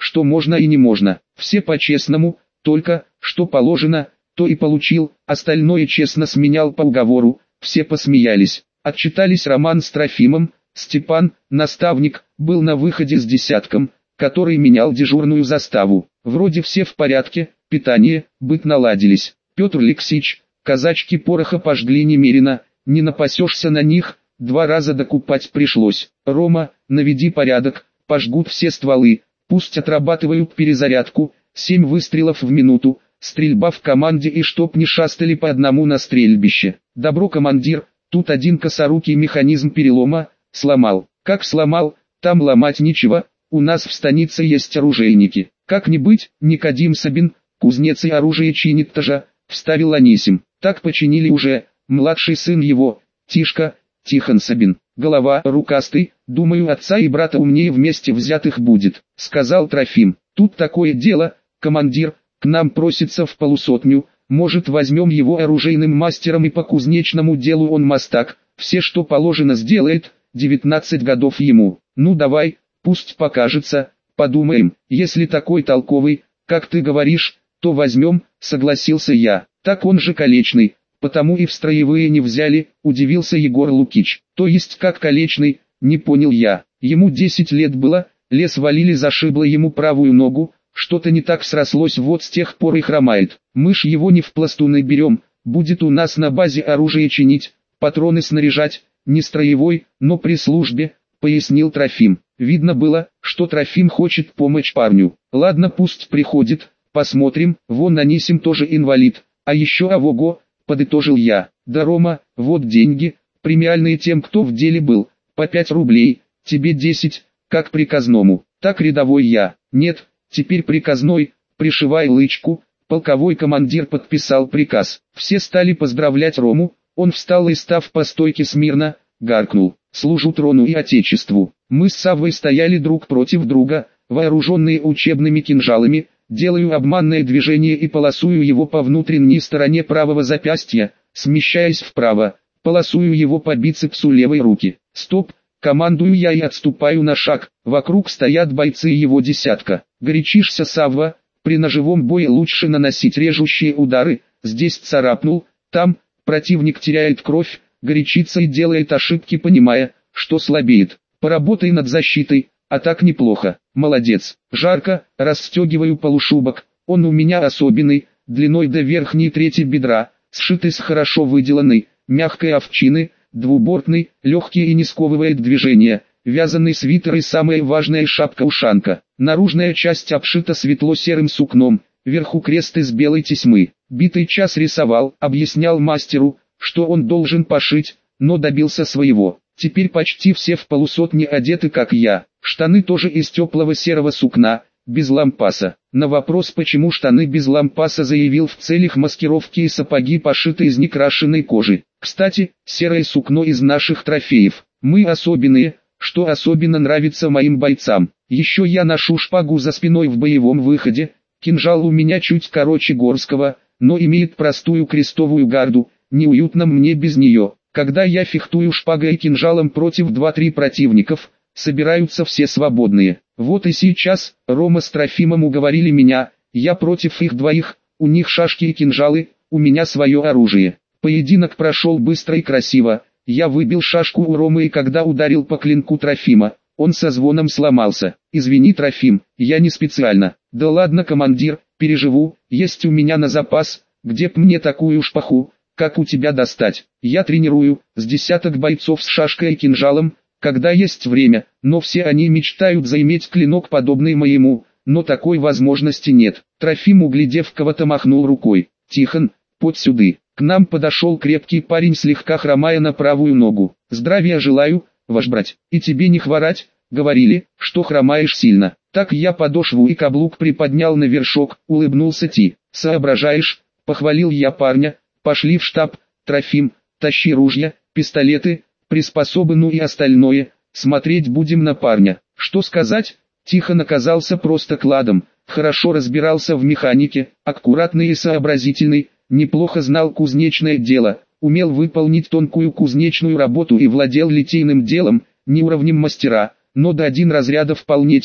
что можно и не можно. Все по-честному, только, что положено, то и получил, остальное честно сменял по уговору. Все посмеялись. Отчитались Роман с Трофимом. Степан, наставник, был на выходе с десятком, который менял дежурную заставу. Вроде все в порядке, питание, быт наладились. Петр Алексеевич, казачки пороха пожгли немерено, не напасешься на них, два раза докупать пришлось. Рома, наведи порядок, пожгут все стволы, пусть отрабатывают перезарядку, семь выстрелов в минуту, стрельба в команде и чтоб не шастали по одному на стрельбище. Добро, командир, тут один косорукий механизм перелома, сломал. Как сломал, там ломать нечего, у нас в станице есть оружейники. Как не быть, Никодим Сабин, кузнец и оружие чинит тоже, вставил Анисим. Так починили уже, младший сын его, Тишка, Тихон Сабин. Голова рукастый, думаю, отца и брата умнее вместе взятых будет, сказал Трофим. Тут такое дело, командир, к нам просится в полусотню, может возьмем его оружейным мастером и по кузнечному делу он мастак, все что положено сделает, девятнадцать годов ему. Ну давай, пусть покажется, подумаем, если такой толковый, как ты говоришь, то возьмем, согласился я. Так он же колечный, потому и в строевые не взяли, удивился Егор Лукич. То есть как колечный, не понял я. Ему десять лет было, лес валили, зашибло ему правую ногу, что-то не так срослось, вот с тех пор и хромает. Мы ж его не в пластуны берем, будет у нас на базе оружие чинить, патроны снаряжать, не строевой, но при службе, пояснил Трофим. Видно было, что Трофим хочет помочь парню. Ладно, пусть приходит, посмотрим, вон Анисим тоже инвалид, а еще авого, подытожил я. Да, Рома, вот деньги, премиальные тем, кто в деле был, по пять рублей, тебе десять, как приказному. Так рядовой я, нет, теперь приказной, пришивай лычку. Полковой командир подписал приказ. Все стали поздравлять Рому, он встал и, став по стойке смирно, гаркнул: «Служу трону и отечеству». Мы с Саввой стояли друг против друга, вооруженные учебными кинжалами, делаю обманное движение и полосую его по внутренней стороне правого запястья, смещаясь вправо, полосую его по бицепсу левой руки. «Стоп!» командую я и отступаю на шаг, вокруг стоят бойцы его десятка. «Горячишься, Савва, при ножевом бое лучше наносить режущие удары, здесь царапнул, там». Противник теряет кровь, горячится и делает ошибки, понимая, что слабеет. Поработай над защитой, а так неплохо. Молодец. Жарко, расстегиваю полушубок. Он у меня особенный, длиной до верхней трети бедра, сшитый с хорошо выделанной, мягкой овчины, двубортный, легкий и не сковывает движения. Вязаный свитер и самая важная шапка-ушанка. Наружная часть обшита светло-серым сукном, вверху крест из белой тесьмы. Битый час рисовал, объяснял мастеру, что он должен пошить, но добился своего. Теперь почти все в полусотне одеты, как я. Штаны тоже из теплого серого сукна, без лампаса. На вопрос, почему штаны без лампаса, заявил: в целях маскировки, и сапоги пошиты из некрашенной кожи. Кстати, серое сукно из наших трофеев. Мы особенные, что особенно нравится моим бойцам. Еще я ношу шпагу за спиной в боевом выходе. Кинжал у меня чуть короче горского, но имеет простую крестовую гарду, неуютно мне без нее. Когда я фехтую шпагой и кинжалом против два-три противников, собираются все свободные. Вот и сейчас, Рома с Трофимом уговорили меня, я против их двоих, у них шашки и кинжалы, у меня свое оружие. Поединок прошел быстро и красиво, я выбил шашку у Ромы, и когда ударил по клинку Трофима, он со звоном сломался. «Извини, Трофим, я не специально». «Да ладно, командир, переживу, есть у меня на запас, где б мне такую шпаху, как у тебя, достать. Я тренирую, с десяток бойцов с шашкой и кинжалом, когда есть время, но все они мечтают заиметь клинок, подобный моему, но такой возможности нет». Трофим, углядев кого-то, махнул рукой. «Тихон, подь сюды». К нам подошел крепкий парень, слегка хромая на правую ногу. «Здравия желаю, ваш брать, и тебе не хворать, говорили, что хромаешь сильно». Так я подошву и каблук приподнял на вершок, улыбнулся Ти. «Соображаешь», похвалил я парня, «пошли в штаб, Трофим, тащи ружья, пистолеты, приспособы, ну и остальное, смотреть будем на парня». Что сказать, Тихон оказался просто кладом, хорошо разбирался в механике, аккуратный и сообразительный, неплохо знал кузнечное дело, умел выполнить тонкую кузнечную работу и владел литейным делом, не уровнем мастера, но до один разряда вполне тянул.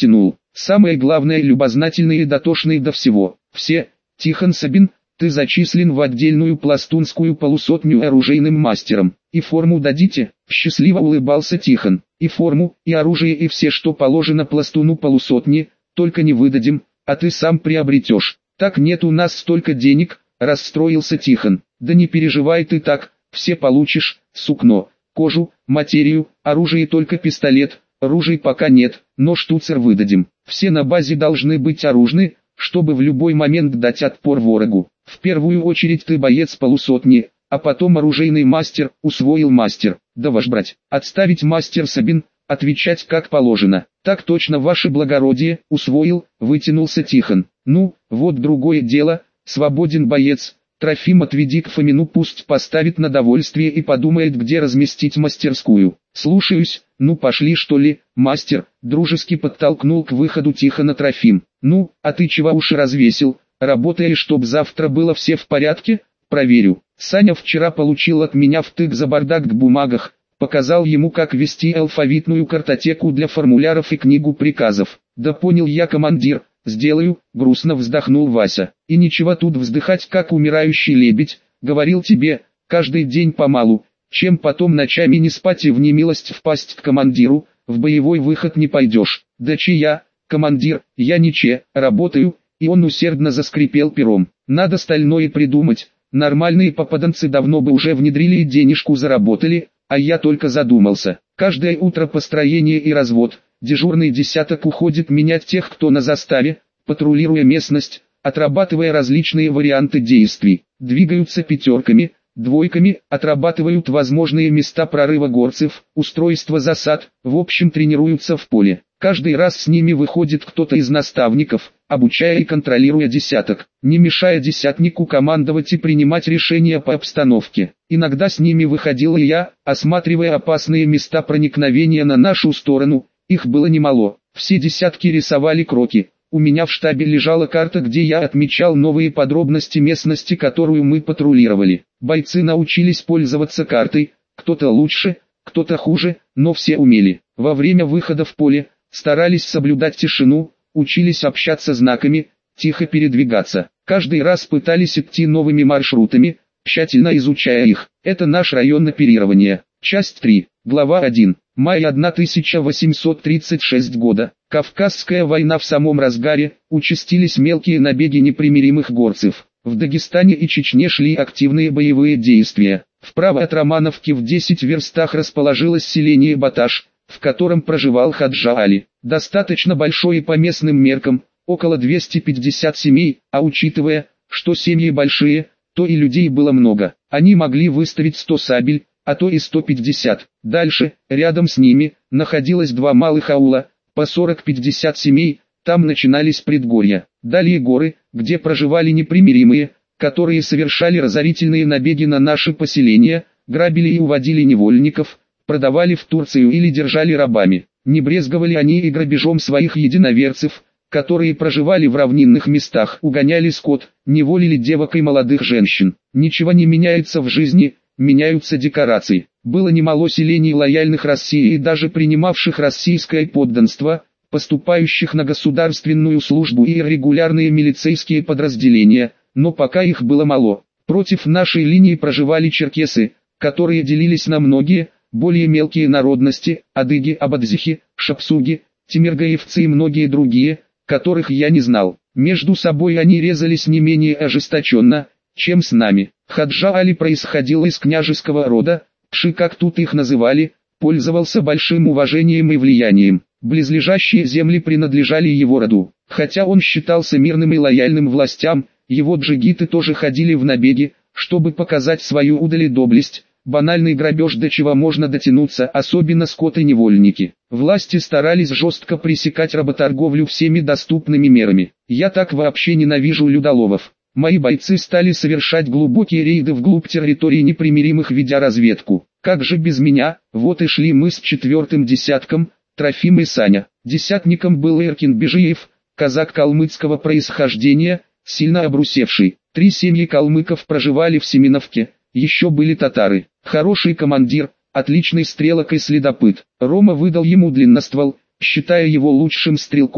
Самое главное, любознательные и дотошные до всего. Все. Тихон Сабин, ты зачислен в отдельную пластунскую полусотню оружейным мастером. И форму дадите? Счастливо улыбался Тихон. И форму, и оружие, и все, что положено пластуну полусотни, только не выдадим, а ты сам приобретешь. Так нет у нас столько денег, расстроился Тихон. Да не переживай ты так, все получишь: сукно, кожу, материю, оружие, только пистолет. Ружей пока нет, но штуцер выдадим. Все на базе должны быть оружны, чтобы в любой момент дать отпор ворогу. В первую очередь ты боец полусотни, а потом оружейный мастер. Усвоил мастер? Да ваш брать. Отставить мастер Сабин, отвечать как положено. Так точно, ваше благородие. Усвоил, вытянулся Тихон. Ну, вот другое дело, свободен боец. Трофим отведи к Фомину, пусть поставит на довольствие и подумает, где разместить мастерскую. Слушаюсь. Ну пошли что ли, мастер, дружески подтолкнул к выходу Тихона Трофим. Ну, а ты чего уши развесил, работаешь, чтоб завтра было все в порядке? Проверю. Саня вчера получил от меня втык за бардак в бумагах, показал ему, как вести алфавитную картотеку для формуляров и книгу приказов. Да понял я, командир, сделаю, грустно вздохнул Вася. И ничего тут вздыхать, как умирающий лебедь, говорил тебе, каждый день помалу. Чем потом ночами не спать и в немилость впасть к командиру, в боевой выход не пойдешь. Да чья, командир, я ниче, работаю, и он усердно заскрипел пером. Надо стальное придумать, нормальные попаданцы давно бы уже внедрили и денежку заработали, а я только задумался. Каждое утро построение и развод, дежурный десяток уходит менять тех, кто на заставе, патрулируя местность, отрабатывая различные варианты действий, двигаются пятерками, двойками, отрабатывают возможные места прорыва горцев, устройство засад, в общем тренируются в поле. Каждый раз с ними выходит кто-то из наставников, обучая и контролируя десяток, не мешая десятнику командовать и принимать решения по обстановке. Иногда с ними выходил и я, осматривая опасные места проникновения на нашу сторону, их было немало, все десятки рисовали кроки. У меня в штабе лежала карта, где я отмечал новые подробности местности, которую мы патрулировали. Бойцы научились пользоваться картой, кто-то лучше, кто-то хуже, но все умели. Во время выхода в поле, старались соблюдать тишину, учились общаться знаками, тихо передвигаться. Каждый раз пытались идти новыми маршрутами, тщательно изучая их. Это наш район оперирования. Часть три. Глава один. Май тысяча восемьсот тридцать шестого года. Кавказская война в самом разгаре, участились мелкие набеги непримиримых горцев. В Дагестане и Чечне шли активные боевые действия. Вправо от Романовки в десяти верстах расположилось селение Баташ, в котором проживал Хаджа Али. Достаточно большое по местным меркам, около двухсот пятидесяти семей, а учитывая, что семьи большие, то и людей было много. Они могли выставить сто сабель, а то и сто пятьдесят. Дальше, рядом с ними, находилось два малых аула, по сорок-пятьдесят семей, там начинались предгорья. Далее горы, где проживали непримиримые, которые совершали разорительные набеги на наши поселения, грабили и уводили невольников, продавали в Турцию или держали рабами. Не брезговали они и грабежом своих единоверцев, которые проживали в равнинных местах, угоняли скот, неволили девок и молодых женщин. Ничего не меняется в жизни, меняются декорации. Было немало селений, лояльных России и даже принимавших российское подданство, поступающих на государственную службу и регулярные милицейские подразделения, но пока их было мало. Против нашей линии проживали черкесы, которые делились на многие, более мелкие народности, адыги, абадзихи, шапсуги, тимиргаевцы и многие другие, которых я не знал. Между собой они резались не менее ожесточенно, чем с нами. Хаджа Али происходил из княжеского рода, Пши, как тут их называли, пользовался большим уважением и влиянием. Близлежащие земли принадлежали его роду. Хотя он считался мирным и лояльным властям, его джигиты тоже ходили в набеги, чтобы показать свою удаль и доблесть. Банальный грабеж, до чего можно дотянуться, особенно скот и невольники. Власти старались жестко пресекать работорговлю всеми доступными мерами. Я так вообще ненавижу людоловов. Мои бойцы стали совершать глубокие рейды вглубь территории непримиримых, ведя разведку. Как же без меня? Вот и шли мы с четвертым десятком, Трофим и Саня. Десятником был Эркин Бежиев, казак калмыцкого происхождения, сильно обрусевший. Три семьи калмыков проживали в Семеновке, еще были татары. Хороший командир, отличный стрелок и следопыт. Рома выдал ему длинноствол, считая его лучшим стрелком.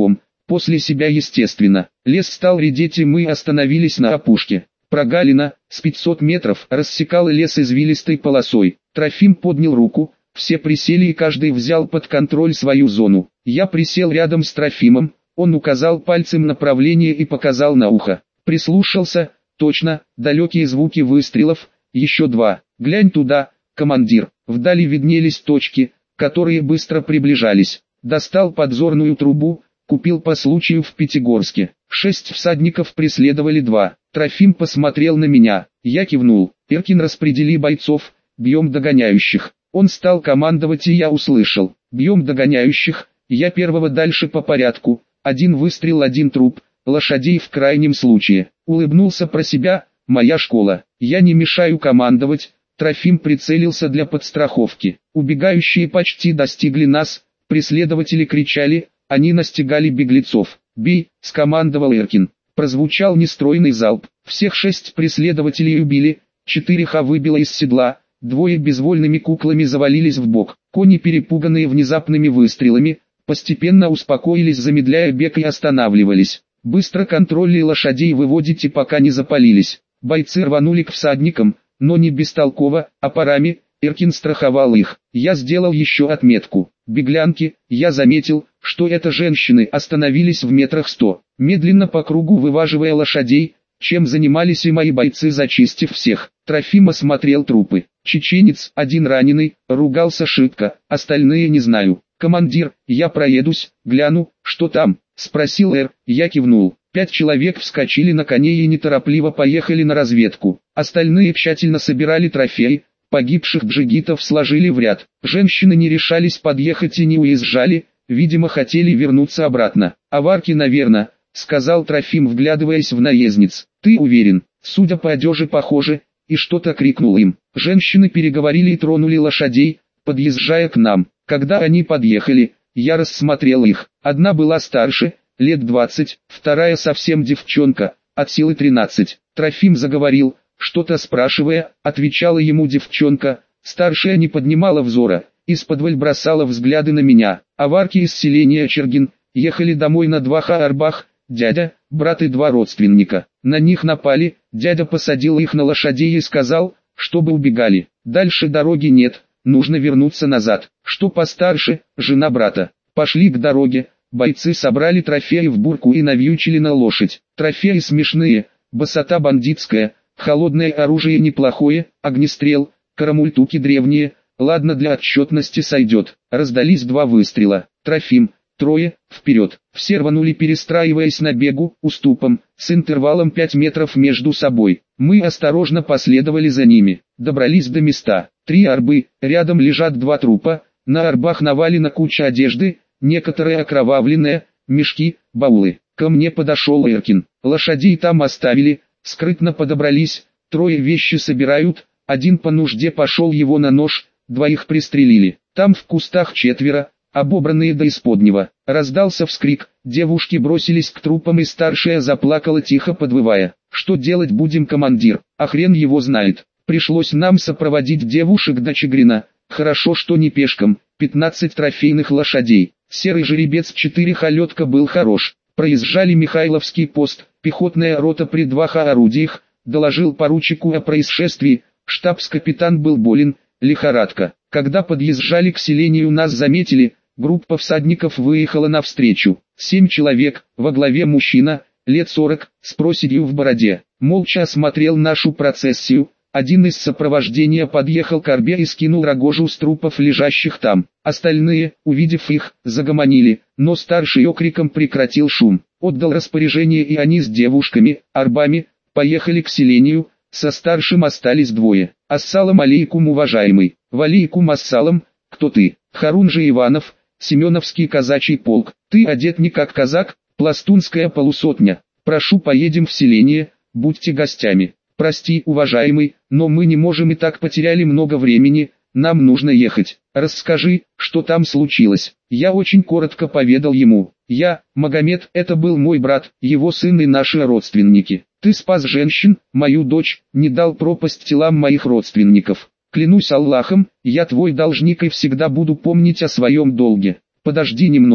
после себя естественно. Лес стал редеть, и мы остановились на опушке. Прогалина, с пятьсот метров, рассекала лес извилистой полосой. Трофим поднял руку, все присели и каждый взял под контроль свою зону. Я присел рядом с Трофимом, он указал пальцем направление и показал на ухо. Прислушался, точно, далекие звуки выстрелов, еще два. Глянь туда, командир. Вдали виднелись точки, которые быстро приближались. Достал подзорную трубу, купил по случаю в Пятигорске. Шесть всадников преследовали два. Трофим посмотрел на меня, я кивнул. Иркин, распредели бойцов, бьем догоняющих. Он стал командовать, и я услышал. Бьем догоняющих, я первого, дальше по порядку. Один выстрел, один труп, лошадей в крайнем случае. Улыбнулся про себя, моя школа. Я не мешаю командовать. Трофим прицелился для подстраховки. Убегающие почти достигли нас, преследователи кричали, они настигали беглецов. «Бей!» — скомандовал Иркин. Прозвучал нестройный залп. Всех шесть преследователей убили, четыреха выбило из седла, двое безвольными куклами завалились в бок. Кони, перепуганные внезапными выстрелами, постепенно успокоились, замедляя бег, и останавливались. Быстро контролили лошадей, выводите, пока не запалились. Бойцы рванули к всадникам, но не бестолково, а парами. Иркин страховал их. Я сделал еще отметку. Беглянки, я заметил, что это женщины, остановились в метрах сто, медленно по кругу вываживая лошадей, чем занимались и мои бойцы, зачистив всех. Трофим осмотрел трупы. Чеченец, один раненый, ругался шибко, остальные не знаю. «Командир, я проедусь, гляну, что там?» — спросил Эр. Я кивнул. Пять человек вскочили на коней и неторопливо поехали на разведку. Остальные тщательно собирали трофеи, погибших джигитов сложили в ряд. Женщины не решались подъехать и не уезжали, видимо, хотели вернуться обратно. «Аварки, наверное», — сказал Трофим, вглядываясь в наездниц. «Ты уверен?» Судя по одежде, похоже, и что-то крикнул им. Женщины переговорили и тронули лошадей, подъезжая к нам. Когда они подъехали, я рассмотрел их. Одна была старше, лет двадцать, вторая совсем девчонка, от силы тринадцать. Трофим заговорил, что-то спрашивая, отвечала ему девчонка. Старшая не поднимала взора, исподволь бросала взгляды на меня. Аварки из селения Чергин, ехали домой на два Арбах, дядя, брат и два родственника. На них напали, дядя посадил их на лошадей и сказал, чтобы убегали. Дальше дороги нет, нужно вернуться назад. Что постарше, жена брата. Пошли к дороге, бойцы собрали трофеи в бурку и навьючили на лошадь. Трофеи смешные, басота бандитская, холодное оружие неплохое, огнестрел, карамультуки древние, ладно, для отчетности сойдет. Раздались два выстрела. Трофим, трое, вперед. Все рванули, перестраиваясь на бегу, уступом, с интервалом пять метров между собой. Мы осторожно последовали за ними. Добрались до места. Три арбы, рядом лежат два трупа, на арбах навалена куча одежды, некоторые окровавленные, мешки, баулы. Ко мне подошел Иркин. Лошадей там оставили, скрытно подобрались, трое вещи собирают, один по нужде пошел, его на нож, двоих пристрелили. Там в кустах четверо, обобранные до исподнего. Раздался вскрик, девушки бросились к трупам, и старшая заплакала, тихо подвывая. «Что делать будем, командир? А хрен его знает. Пришлось нам сопроводить девушек до Чигрина. Хорошо, что не пешком. пятнадцать трофейных лошадей. Серый жеребец четыре холетка был хорош. Проезжали Михайловский пост, пехотная рота при двух орудиях, доложил поручику о происшествии. Штабс-капитан был болен, лихорадка. Когда подъезжали к селению, нас заметили, группа всадников выехала навстречу. Семь человек, во главе мужчина, лет сорок, с проседью в бороде. Молча осмотрел нашу процессию. Один из сопровождения подъехал к арбе и скинул рогожу с трупов, лежащих там. Остальные, увидев их, загомонили, но старший окриком прекратил шум. Отдал распоряжение, и они с девушками, арбами, поехали к селению. Со старшим остались двое. «Ассалам алейкум, уважаемый». «Валейкум ассалам, кто ты?» «Харунжи Иванов, Семеновский казачий полк». «Ты одет не как казак, пластунская полусотня». «Прошу, поедем в селение, будьте гостями». «Прости, уважаемый, но мы не можем, и так потеряли много времени, нам нужно ехать. Расскажи, что там случилось». Я очень коротко поведал ему. «Я, Магомед, это был мой брат, его сын и наши родственники. Ты спас женщин, мою дочь, не дал пропасть телам моих родственников. Клянусь Аллахом, я твой должник и всегда буду помнить о своем долге. Подожди немного».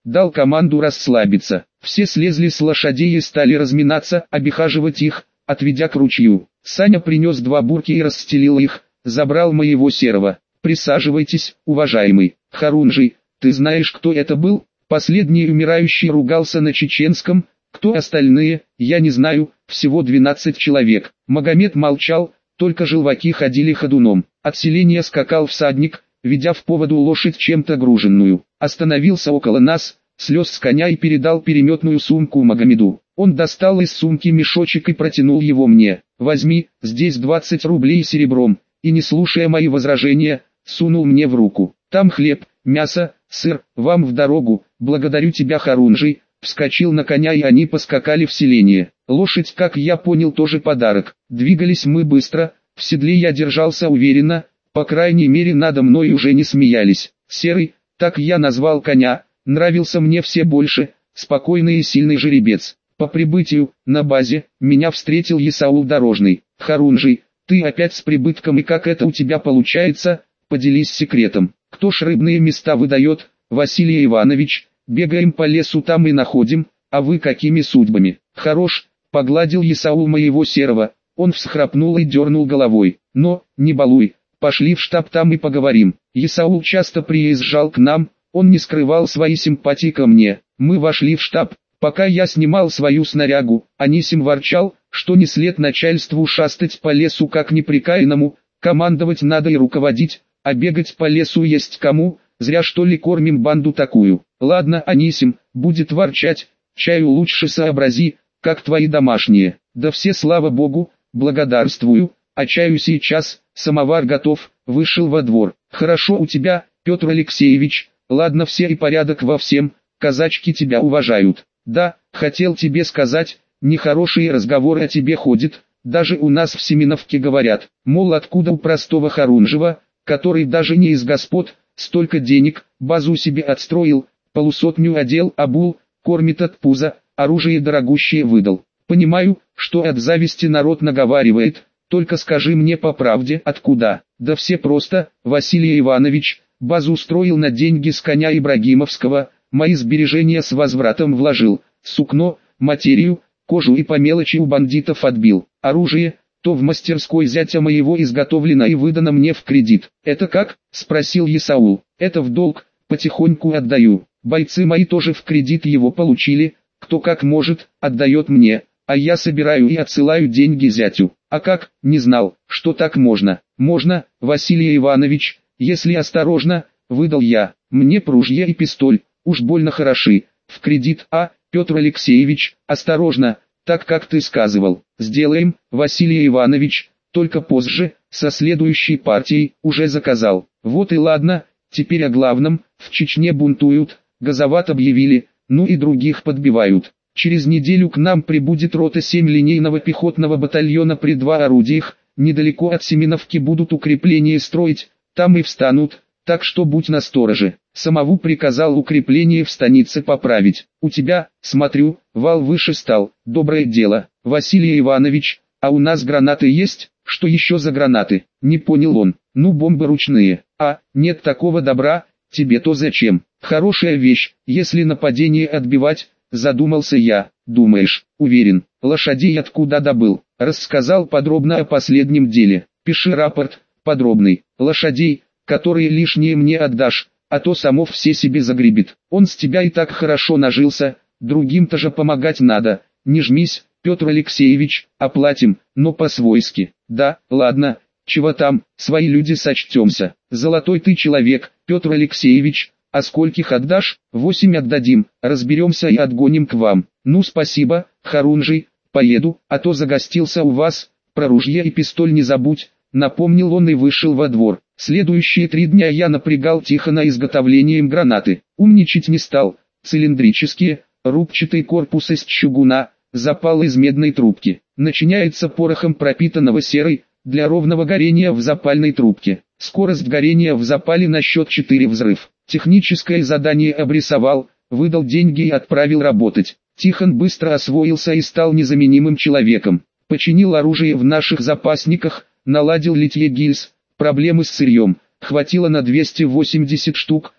дал команду расслабиться. Все слезли с лошадей и стали разминаться, обихаживать их, отведя к ручью. Саня принес два бурки и расстелил их, забрал моего серого. «Присаживайтесь, уважаемый Харунжий, ты знаешь, кто это был?» Последний умирающий ругался на чеченском. «Кто остальные, я не знаю, всего двенадцать человек». Магомед молчал, только желваки ходили ходуном. От селения скакал всадник, ведя в поводу лошадь чем-то груженную. Остановился около нас, слез с коня и передал переметную сумку Магомеду. Он достал из сумки мешочек и протянул его мне. «Возьми, здесь двадцать рублей серебром», и, не слушая мои возражения, сунул мне в руку. «Там хлеб, мясо, сыр, вам в дорогу, благодарю тебя, Харунжий». Вскочил на коня и они поскакали в селение. Лошадь, как я понял, тоже подарок. Двигались мы быстро, в седле я держался уверенно, по крайней мере надо мной уже не смеялись. Серый, так я назвал коня, нравился мне все больше, спокойный и сильный жеребец. По прибытию, на базе, меня встретил Исаул Дорожный. «Харунжий, ты опять с прибытком, и как это у тебя получается? Поделись секретом. Кто ж рыбные места выдает, Василий Иванович? Бегаем по лесу, там и находим, а вы какими судьбами?» «Хорош», погладил Исаул моего серого, он всхрапнул и дернул головой. «Но, не балуй, пошли в штаб, там и поговорим». Исаул часто приезжал к нам, он не скрывал свои симпатии ко мне. Мы вошли в штаб. Пока я снимал свою снарягу, Анисим ворчал, что не след начальству шастать по лесу как неприкаянному, командовать надо и руководить, а бегать по лесу есть кому, зря что ли кормим банду такую. «Ладно, Анисим, будет ворчать, чаю лучше сообрази, как твои домашние». «Да все, слава богу, благодарствую, а чаю сейчас, самовар готов», вышел во двор. «Хорошо у тебя, Петр Алексеевич, ладно все и порядок во всем, казачки тебя уважают». «Да, хотел тебе сказать, нехорошие разговоры о тебе ходят, даже у нас в Семеновке говорят, мол, откуда у простого Харунжева, который даже не из господ, столько денег, базу себе отстроил, полусотню одел, обул, кормит от пуза, оружие дорогущее выдал. Понимаю, что от зависти народ наговаривает, только скажи мне по правде, откуда?» «Да все просто, Василий Иванович, базу строил на деньги с коня Ибрагимовского, мои сбережения с возвратом вложил, сукно, материю, кожу и по мелочи у бандитов отбил. Оружие, то в мастерской зятя моего изготовлено и выдано мне в кредит». «Это как?» – спросил Исаул. «Это в долг, потихоньку отдаю. Бойцы мои тоже в кредит его получили, кто как может, отдает мне, а я собираю и отсылаю деньги зятю». «А как?» – не знал, что так можно. «Можно, Василий Иванович, если осторожно», – выдал я. «Мне пружье и пистоль, уж больно хороши, в кредит, а, Петр Алексеевич, осторожно, так как ты сказывал». «Сделаем, Василий Иванович, только позже, со следующей партией, уже заказал». «Вот и ладно, теперь о главном, в Чечне бунтуют, газоват объявили, ну и других подбивают. Через неделю к нам прибудет рота семь линейного пехотного батальона при два орудиях, недалеко от Семеновки будут укрепления строить, там и встанут, так что будь настороже». Самову приказал укрепление в станице поправить. «У тебя, смотрю, вал выше стал, доброе дело, Василий Иванович, а у нас гранаты есть?» «Что еще за гранаты?» – не понял он. «Ну, бомбы ручные». «А, нет такого добра, тебе-то зачем?» «Хорошая вещь, если нападение отбивать», – задумался я. «Думаешь?» «Уверен». «Лошадей откуда добыл?» Рассказал подробно о последнем деле. «Пиши рапорт, подробный. Лошадей, которые лишние мне отдашь, а то само все себе загребет. Он с тебя и так хорошо нажился, другим-то же помогать надо. Не жмись, Петр Алексеевич, оплатим, но по-свойски». «Да, ладно, чего там, свои люди сочтемся. Золотой ты человек, Петр Алексеевич, а скольких отдашь?» «Восемь отдадим, разберемся и отгоним к вам». «Ну спасибо, Харунжий, поеду, а то загостился у вас, про ружье и пистоль не забудь», напомнил он и вышел во двор. Следующие три дня я напрягал Тихона изготовлением гранаты. Умничать не стал, цилиндрические, рубчатый корпус из чугуна, запал из медной трубки. Начиняется порохом пропитанного серой, для ровного горения в запальной трубке. Скорость горения в запале на счет четыре взрыв. Техническое задание обрисовал, выдал деньги и отправил работать. Тихон быстро освоился и стал незаменимым человеком. Починил оружие в наших запасниках, наладил литье гильз. Проблемы с сырьем, хватило на двести восемьдесят штук,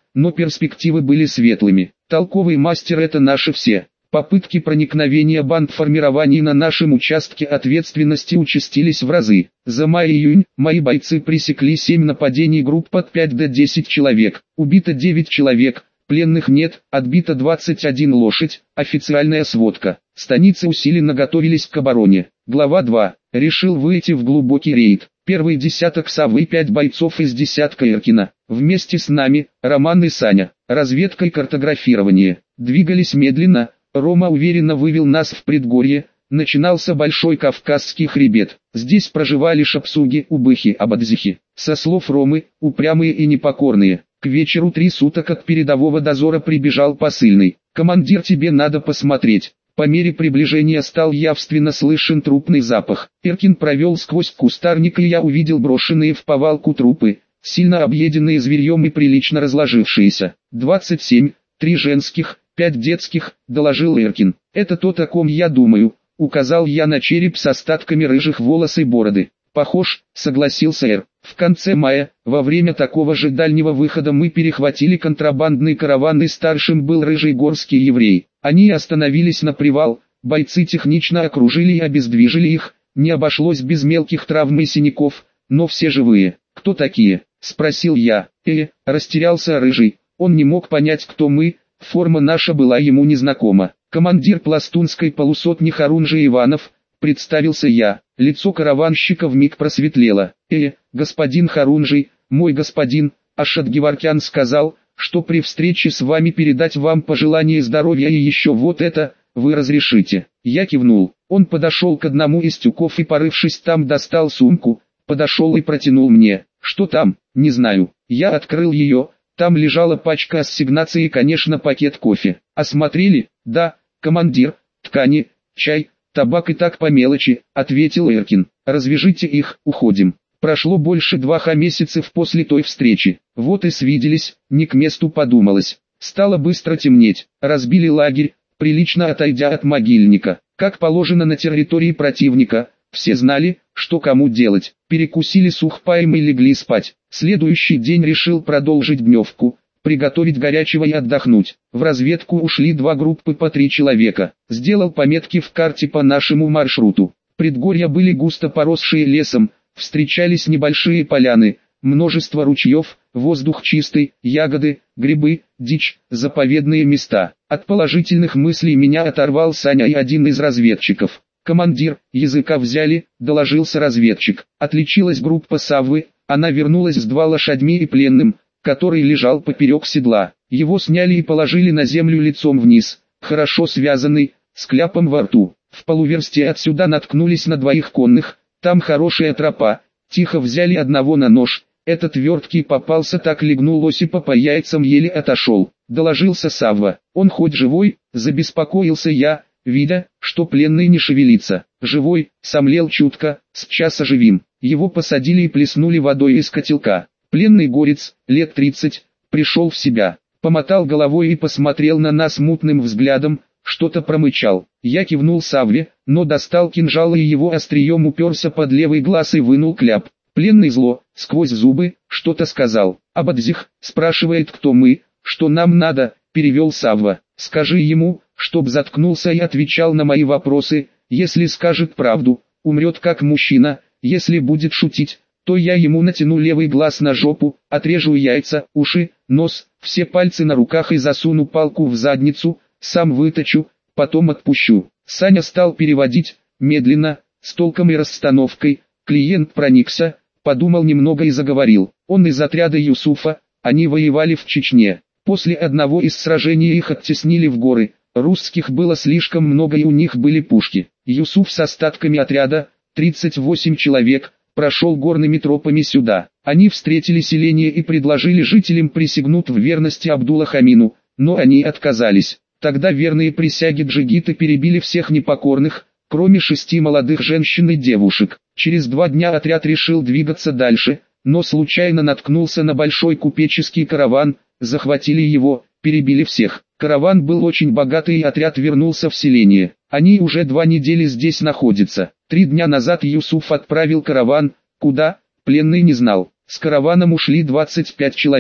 но перспективы были светлыми. Толковый мастер — это наши все. Попытки проникновения банд формирований на нашем участке ответственности участились в разы. За май-июнь мои бойцы пресекли семь нападений групп под пять до десяти человек. Убито девять человек, пленных нет, отбито двадцать одна лошадь. Официальная сводка. Станицы усиленно готовились к обороне. Глава два. Решил выйти в глубокий рейд. Первый десяток Саввы и пять бойцов из десятка Эркина. Вместе с нами, Роман и Саня. Разведка и картографирование. Двигались медленно. Рома уверенно вывел нас в предгорье. Начинался Большой Кавказский хребет. Здесь проживали шапсуги, убыхи, абадзихи. Со слов Ромы, упрямые и непокорные. К вечеру три суток от передового дозора прибежал посыльный. «Командир, тебе надо посмотреть». По мере приближения стал явственно слышен трупный запах. Эркин провел сквозь кустарник, и я увидел брошенные в повалку трупы, сильно объеденные зверьем и прилично разложившиеся. «двадцать семь, три женских, пять детских», — доложил Эркин. «Это то, о ком я думаю», — указал я на череп с остатками рыжих волос и бороды. «Похож», — согласился Эр. В конце мая, во время такого же дальнего выхода, мы перехватили контрабандный караван, и старшим был рыжий горский еврей. Они остановились на привал, бойцы технично окружили и обездвижили их, не обошлось без мелких травм и синяков, но все живые. «Кто такие?» — спросил я. «Э, растерялся рыжий, он не мог понять, кто мы, форма наша была ему незнакома. Командир пластунской полусотни Харунжи Иванов», — представился я. Лицо караванщика вмиг просветлело. «Э, господин Харунжий, мой господин, Ашат Геворкян сказал, что при встрече с вами передать вам пожелание здоровья и еще вот это, вы разрешите?» Я кивнул. Он подошел к одному из тюков и, порывшись там, достал сумку, подошел и протянул мне. «Что там?» «Не знаю». Я открыл ее, там лежала пачка ассигнаций и, конечно, пакет кофе. «Осмотрели?» «Да, командир, ткани, чай, табак и так по мелочи», — ответил Эркин. «Развяжите их, уходим». Прошло больше двух месяцев после той встречи. Вот и свиделись, не к месту подумалось. Стало быстро темнеть, разбили лагерь, прилично отойдя от могильника. Как положено на территории противника, все знали, что кому делать. Перекусили сухпаем и легли спать. Следующий день решил продолжить дневку, приготовить горячего и отдохнуть. В разведку ушли два группы по три человека. Сделал пометки в карте по нашему маршруту. Предгорья были густо поросшие лесом, встречались небольшие поляны, множество ручьев, воздух чистый, ягоды, грибы, дичь, заповедные места. От положительных мыслей меня оторвал Саня и один из разведчиков. «Командир, языка взяли», — доложился разведчик. Отличилась группа Саввы, она вернулась с два лошадьми и пленным, который лежал поперек седла. Его сняли и положили на землю лицом вниз, хорошо связанный, с кляпом во рту. В полуверсте отсюда наткнулись на двоих конных. Там хорошая тропа, тихо взяли одного на нож, этот верткий попался, так легнул Осипа по яйцам, еле отошел. Доложился Савва. «Он хоть живой?» — забеспокоился я, видя, что пленный не шевелится. «Живой», — сомлел чутко, «сейчас оживим». Его посадили и плеснули водой из котелка. Пленный горец, лет тридцать, пришел в себя, помотал головой и посмотрел на нас мутным взглядом, что-то промычал. Я кивнул Савве, но достал кинжал и его острием уперся под левый глаз и вынул кляп. Пленный зло, сквозь зубы, что-то сказал. «Абадзих», спрашивает, кто мы, что нам надо, перевел Савва. «Скажи ему, чтоб заткнулся и отвечал на мои вопросы, если скажет правду, умрет как мужчина, если будет шутить, то я ему натяну левый глаз на жопу, отрежу яйца, уши, нос, все пальцы на руках и засуну палку в задницу, сам выточу, потом отпущу». Саня стал переводить, медленно, с толком и расстановкой. Клиент проникся, подумал немного и заговорил. Он из отряда Юсуфа, они воевали в Чечне. После одного из сражений их оттеснили в горы, русских было слишком много и у них были пушки. Юсуф с остатками отряда, тридцать восемь человек, прошел горными тропами сюда. Они встретили селение и предложили жителям присягнуть в верности Абдулла-Хамину, но они отказались. Тогда верные присяги джигиты перебили всех непокорных, кроме шести молодых женщин и девушек. Через два дня отряд решил двигаться дальше, но случайно наткнулся на большой купеческий караван, захватили его, перебили всех. Караван был очень богатый и отряд вернулся в селение. Они уже два недели здесь находятся. Три дня назад Юсуф отправил караван, куда, пленный не знал. С караваном ушли двадцать пять человек.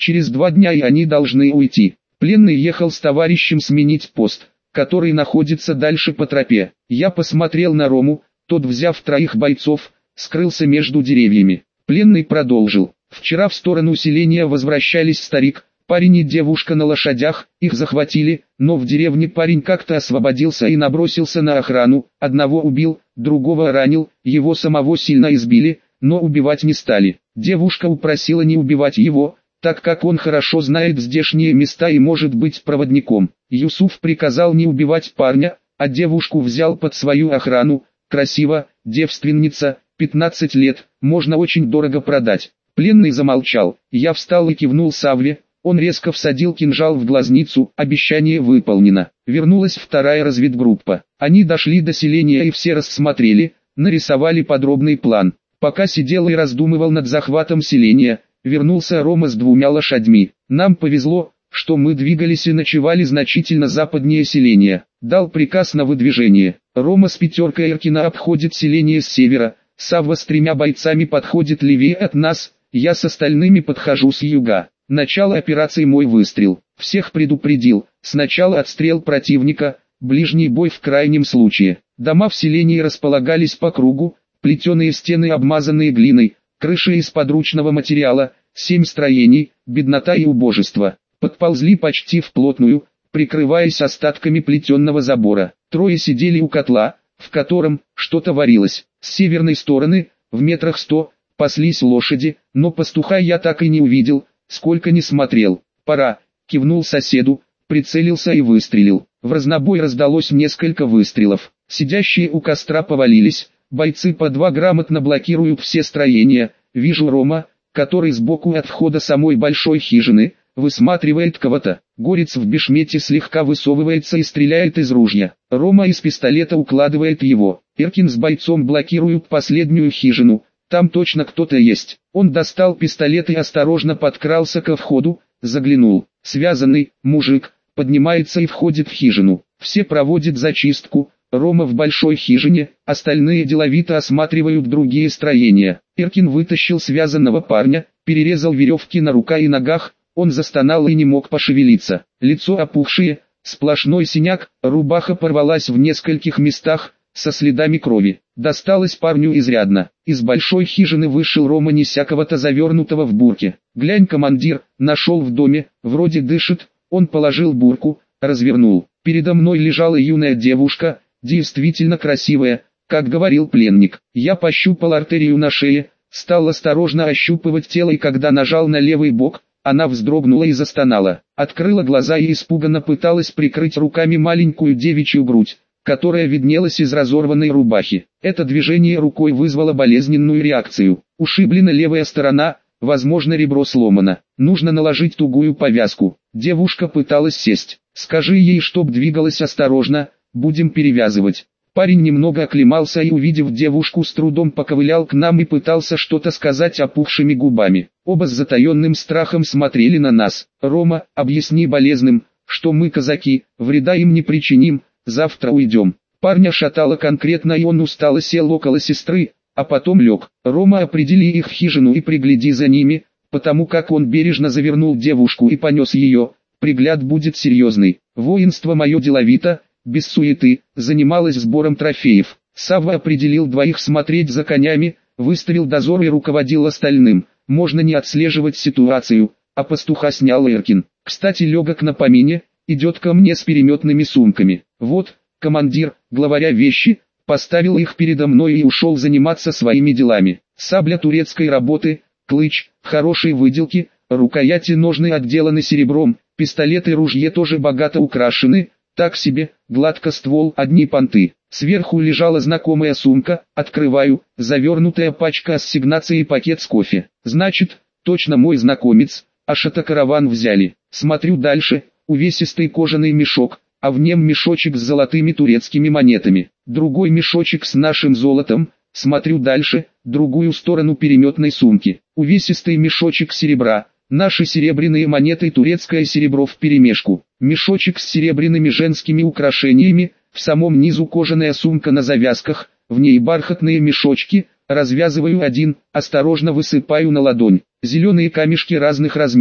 Через два дня и они должны уйти. Пленный ехал с товарищем сменить пост, который находится дальше по тропе. Я посмотрел на Рому, тот, взяв троих бойцов, скрылся между деревьями. Пленный продолжил. Вчера в сторону селения возвращались старик, парень и девушка на лошадях, их захватили, но в деревне парень как-то освободился и набросился на охрану, одного убил, другого ранил, его самого сильно избили, но убивать не стали. Девушка упросила не убивать его, так как он хорошо знает здешние места и может быть проводником. Юсуф приказал не убивать парня, а девушку взял под свою охрану. Красиво, девственница, пятнадцать лет, можно очень дорого продать. Пленный замолчал, я встал и кивнул Савве, он резко всадил кинжал в глазницу, обещание выполнено. Вернулась вторая разведгруппа. Они дошли до селения и все рассмотрели, нарисовали подробный план. Пока сидел и раздумывал над захватом селения, вернулся Рома с двумя лошадьми. Нам повезло, что мы двигались и ночевали значительно западнее селения. Дал приказ на выдвижение. Рома с пятеркой Эркина обходит селение с севера, Савва с тремя бойцами подходит левее от нас, я с остальными подхожу с юга. Начало операции мой выстрел. Всех предупредил, сначала отстрел противника, ближний бой в крайнем случае. Дома в селении располагались по кругу, плетеные стены, обмазанные глиной, крыши из подручного материала, семь строений, беднота и убожество. Подползли почти вплотную, прикрываясь остатками плетенного забора. Трое сидели у котла, в котором что-то варилось. С северной стороны, в метрах сто, паслись лошади, но пастуха я так и не увидел, сколько не смотрел. «Пора», кивнул соседу, прицелился и выстрелил. В разнобой раздалось несколько выстрелов. Сидящие у костра повалились, бойцы по два грамотно блокируют все строения. Вижу Рома, который сбоку от входа самой большой хижины, высматривает кого-то. Горец в бешмете слегка высовывается и стреляет из ружья. Рома из пистолета укладывает его. Эркин с бойцом блокируют последнюю хижину. Там точно кто-то есть. Он достал пистолет и осторожно подкрался ко входу, заглянул. Связанный, мужик, поднимается и входит в хижину. Все проводят зачистку. Рома в большой хижине, остальные деловито осматривают другие строения. Эркин вытащил связанного парня, перерезал веревки на руках и ногах, он застонал и не мог пошевелиться. Лицо опухшее, сплошной синяк, рубаха порвалась в нескольких местах, со следами крови. Досталось парню изрядно. Из большой хижины вышел Рома, неся кого-то завернутого в бурке. «Глянь, командир, нашел в доме, вроде дышит». Он положил бурку, развернул. Передо мной лежала юная девушка, действительно красивая, как говорил пленник. Я пощупал артерию на шее, стал осторожно ощупывать тело, и когда нажал на левый бок, она вздрогнула и застонала. Открыла глаза и испуганно пыталась прикрыть руками маленькую девичью грудь, которая виднелась из разорванной рубахи. Это движение рукой вызвало болезненную реакцию. Ушиблена левая сторона, возможно, ребро сломано. Нужно наложить тугую повязку. Девушка пыталась сесть. «Скажи ей, чтоб двигалась осторожно, будем перевязывать». Парень немного оклемался и, увидев девушку, с трудом поковылял к нам и пытался что-то сказать опухшими губами. Оба с затаенным страхом смотрели на нас. «Рома, объясни болезным, что мы казаки, вреда им не причиним, завтра уйдем». Парня шатало конкретно, и он устало сел около сестры, а потом лег. «Рома, определи их в хижину и пригляди за ними», потому как он бережно завернул девушку и понес ее. Пригляд будет серьезный. Воинство мое деловито, без суеты, занималось сбором трофеев. Савва определил двоих смотреть за конями, выставил дозор и руководил остальным. Можно не отслеживать ситуацию, а пастуха снял Эркин. Кстати, легок на помине, идет ко мне с переметными сумками. Вот, командир, главаря вещи, поставил их передо мной и ушел заниматься своими делами. Сабля турецкой работы, клыч, хорошей выделки, рукояти ножны отделаны серебром, пистолет и ружье тоже богато украшены, так себе, гладко ствол, одни понты. Сверху лежала знакомая сумка, открываю, завернутая пачка ассигнаций и пакет с кофе. Значит, точно мой знакомец, аж это караван взяли. Смотрю дальше, увесистый кожаный мешок, а в нем мешочек с золотыми турецкими монетами. Другой мешочек с нашим золотом, смотрю дальше, другую сторону переметной сумки. Увесистый мешочек серебра, наши серебряные монеты и турецкое серебро вперемешку. Мешочек с серебряными женскими украшениями, в самом низу кожаная сумка на завязках, в ней бархатные мешочки, развязываю один, осторожно высыпаю на ладонь. Зеленые камешки разных размеров.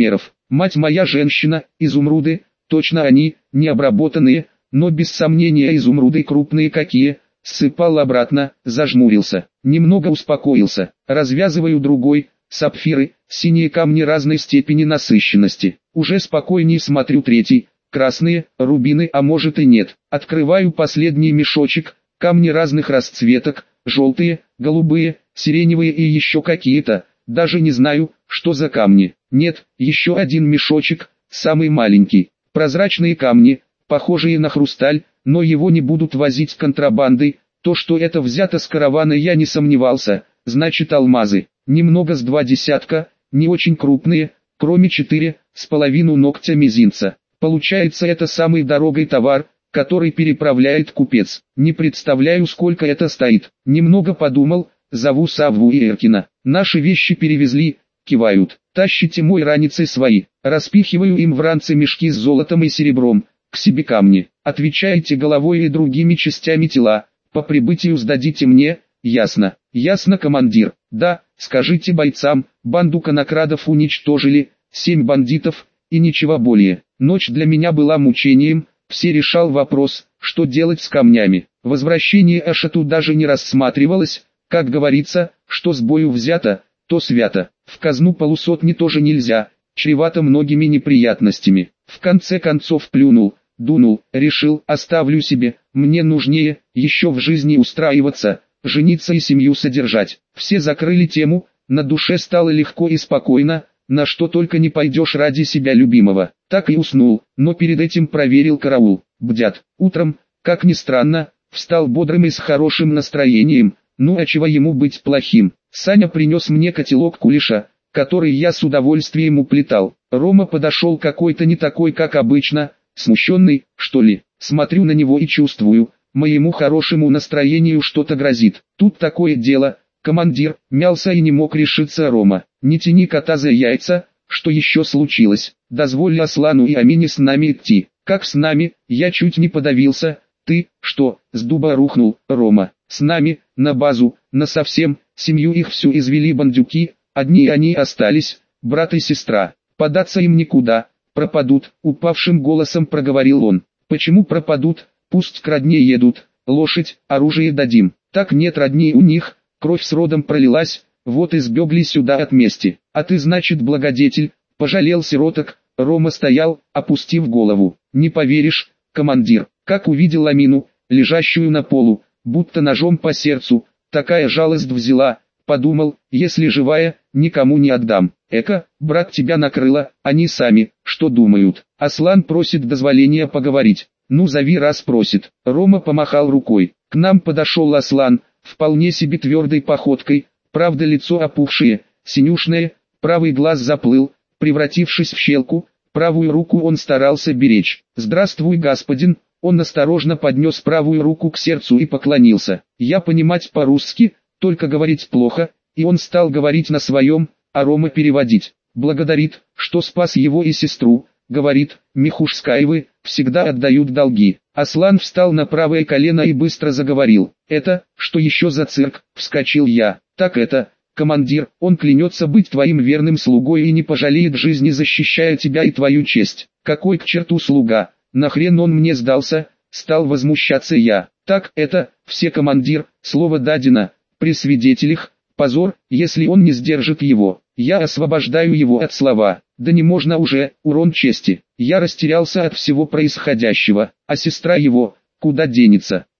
Мать моя женщина, изумруды, точно они, не обработанные, но без сомнения изумруды крупные какие. Ссыпал обратно, зажмурился, немного успокоился, развязываю другой, сапфиры, синие камни разной степени насыщенности, уже спокойнее смотрю третий, красные, рубины, а может и нет, открываю последний мешочек, камни разных расцветок, желтые, голубые, сиреневые и еще какие-то, даже не знаю, что за камни, нет, еще один мешочек, самый маленький, прозрачные камни, похожие на хрусталь, но его не будут возить контрабандой, то что это взято с каравана я не сомневался, значит алмазы, немного с два десятка, не очень крупные, кроме четыре, с половину ногтя мизинца. Получается это самый дорогой товар, который переправляет купец. Не представляю сколько это стоит. Немного подумал, зову Савву и Эркина. Наши вещи перевезли, кивают. Тащите мой ранецы свои. Распихиваю им в ранцы мешки с золотом и серебром. К себе камни. Отвечаете головой и другими частями тела. По прибытию сдадите мне. Ясно. Ясно, командир. Да, скажите бойцам, банду конокрадов уничтожили, семь бандитов, и ничего более. Ночь для меня была мучением, все решал вопрос, что делать с камнями. Возвращение Эшету даже не рассматривалось, как говорится, что с бою взято, то свято. В казну полусотни тоже нельзя, чревато многими неприятностями. В конце концов плюнул, дунул, решил, оставлю себе, мне нужнее, еще в жизни устраиваться, жениться и семью содержать. Все закрыли тему, на душе стало легко и спокойно, на что только не пойдешь ради себя любимого. Так и уснул, но перед этим проверил караул. Бдят. Утром, как ни странно, встал бодрым и с хорошим настроением, ну а чего ему быть плохим. Саня принес мне котелок кулеша, который я с удовольствием уплетал. Рома подошел какой-то не такой, как обычно, смущенный, что ли. Смотрю на него и чувствую, моему хорошему настроению что-то грозит. Тут такое дело, командир, мялся и не мог решиться Рома. Не тяни кота за яйца, что еще случилось? Дозволь Аслану и Амине с нами идти. Как с нами? Я чуть не подавился. Ты, что, с дуба рухнул, Рома? С нами, на базу, насовсем, семью их всю извели бандюки, одни они остались, брат и сестра. Податься им никуда, пропадут, упавшим голосом проговорил он. Почему пропадут? Пусть к родне едут, лошадь, оружие дадим. Так нет родни у них, кровь с родом пролилась, вот и сбегли сюда от мести. А ты, значит, благодетель, пожалел сироток. Рома стоял, опустив голову. Не поверишь, командир, как увидел Амину, лежащую на полу, будто ножом по сердцу, такая жалость взяла, подумал, если живая, никому не отдам. Эка, брат, тебя накрыло, они сами, что думают? Аслан просит дозволения поговорить. Ну зови, раз просит. Рома помахал рукой. К нам подошел Аслан, вполне себе твердой походкой, правда лицо опухшее, синюшное, правый глаз заплыл, превратившись в щелку, правую руку он старался беречь. «Здравствуй, господин», он осторожно поднес правую руку к сердцу и поклонился. «Я понимать по-русски, только говорить плохо», и он стал говорить на своем, а Рома переводить. Благодарит, что спас его и сестру, говорит, Михушскаевы, всегда отдают долги. Аслан встал на правое колено и быстро заговорил. «Это, что еще за цирк?» – вскочил я. «Так это, командир, он клянется быть твоим верным слугой и не пожалеет жизни, защищая тебя и твою честь. Какой к черту слуга? Нахрен он мне сдался?» – стал возмущаться я. «Так это, все, командир, слово дадено, при свидетелях, позор, если он не сдержит его. Я освобождаю его от слова. Да не можно уже, урон чести». Я растерялся от всего происходящего, а сестра его, куда денется?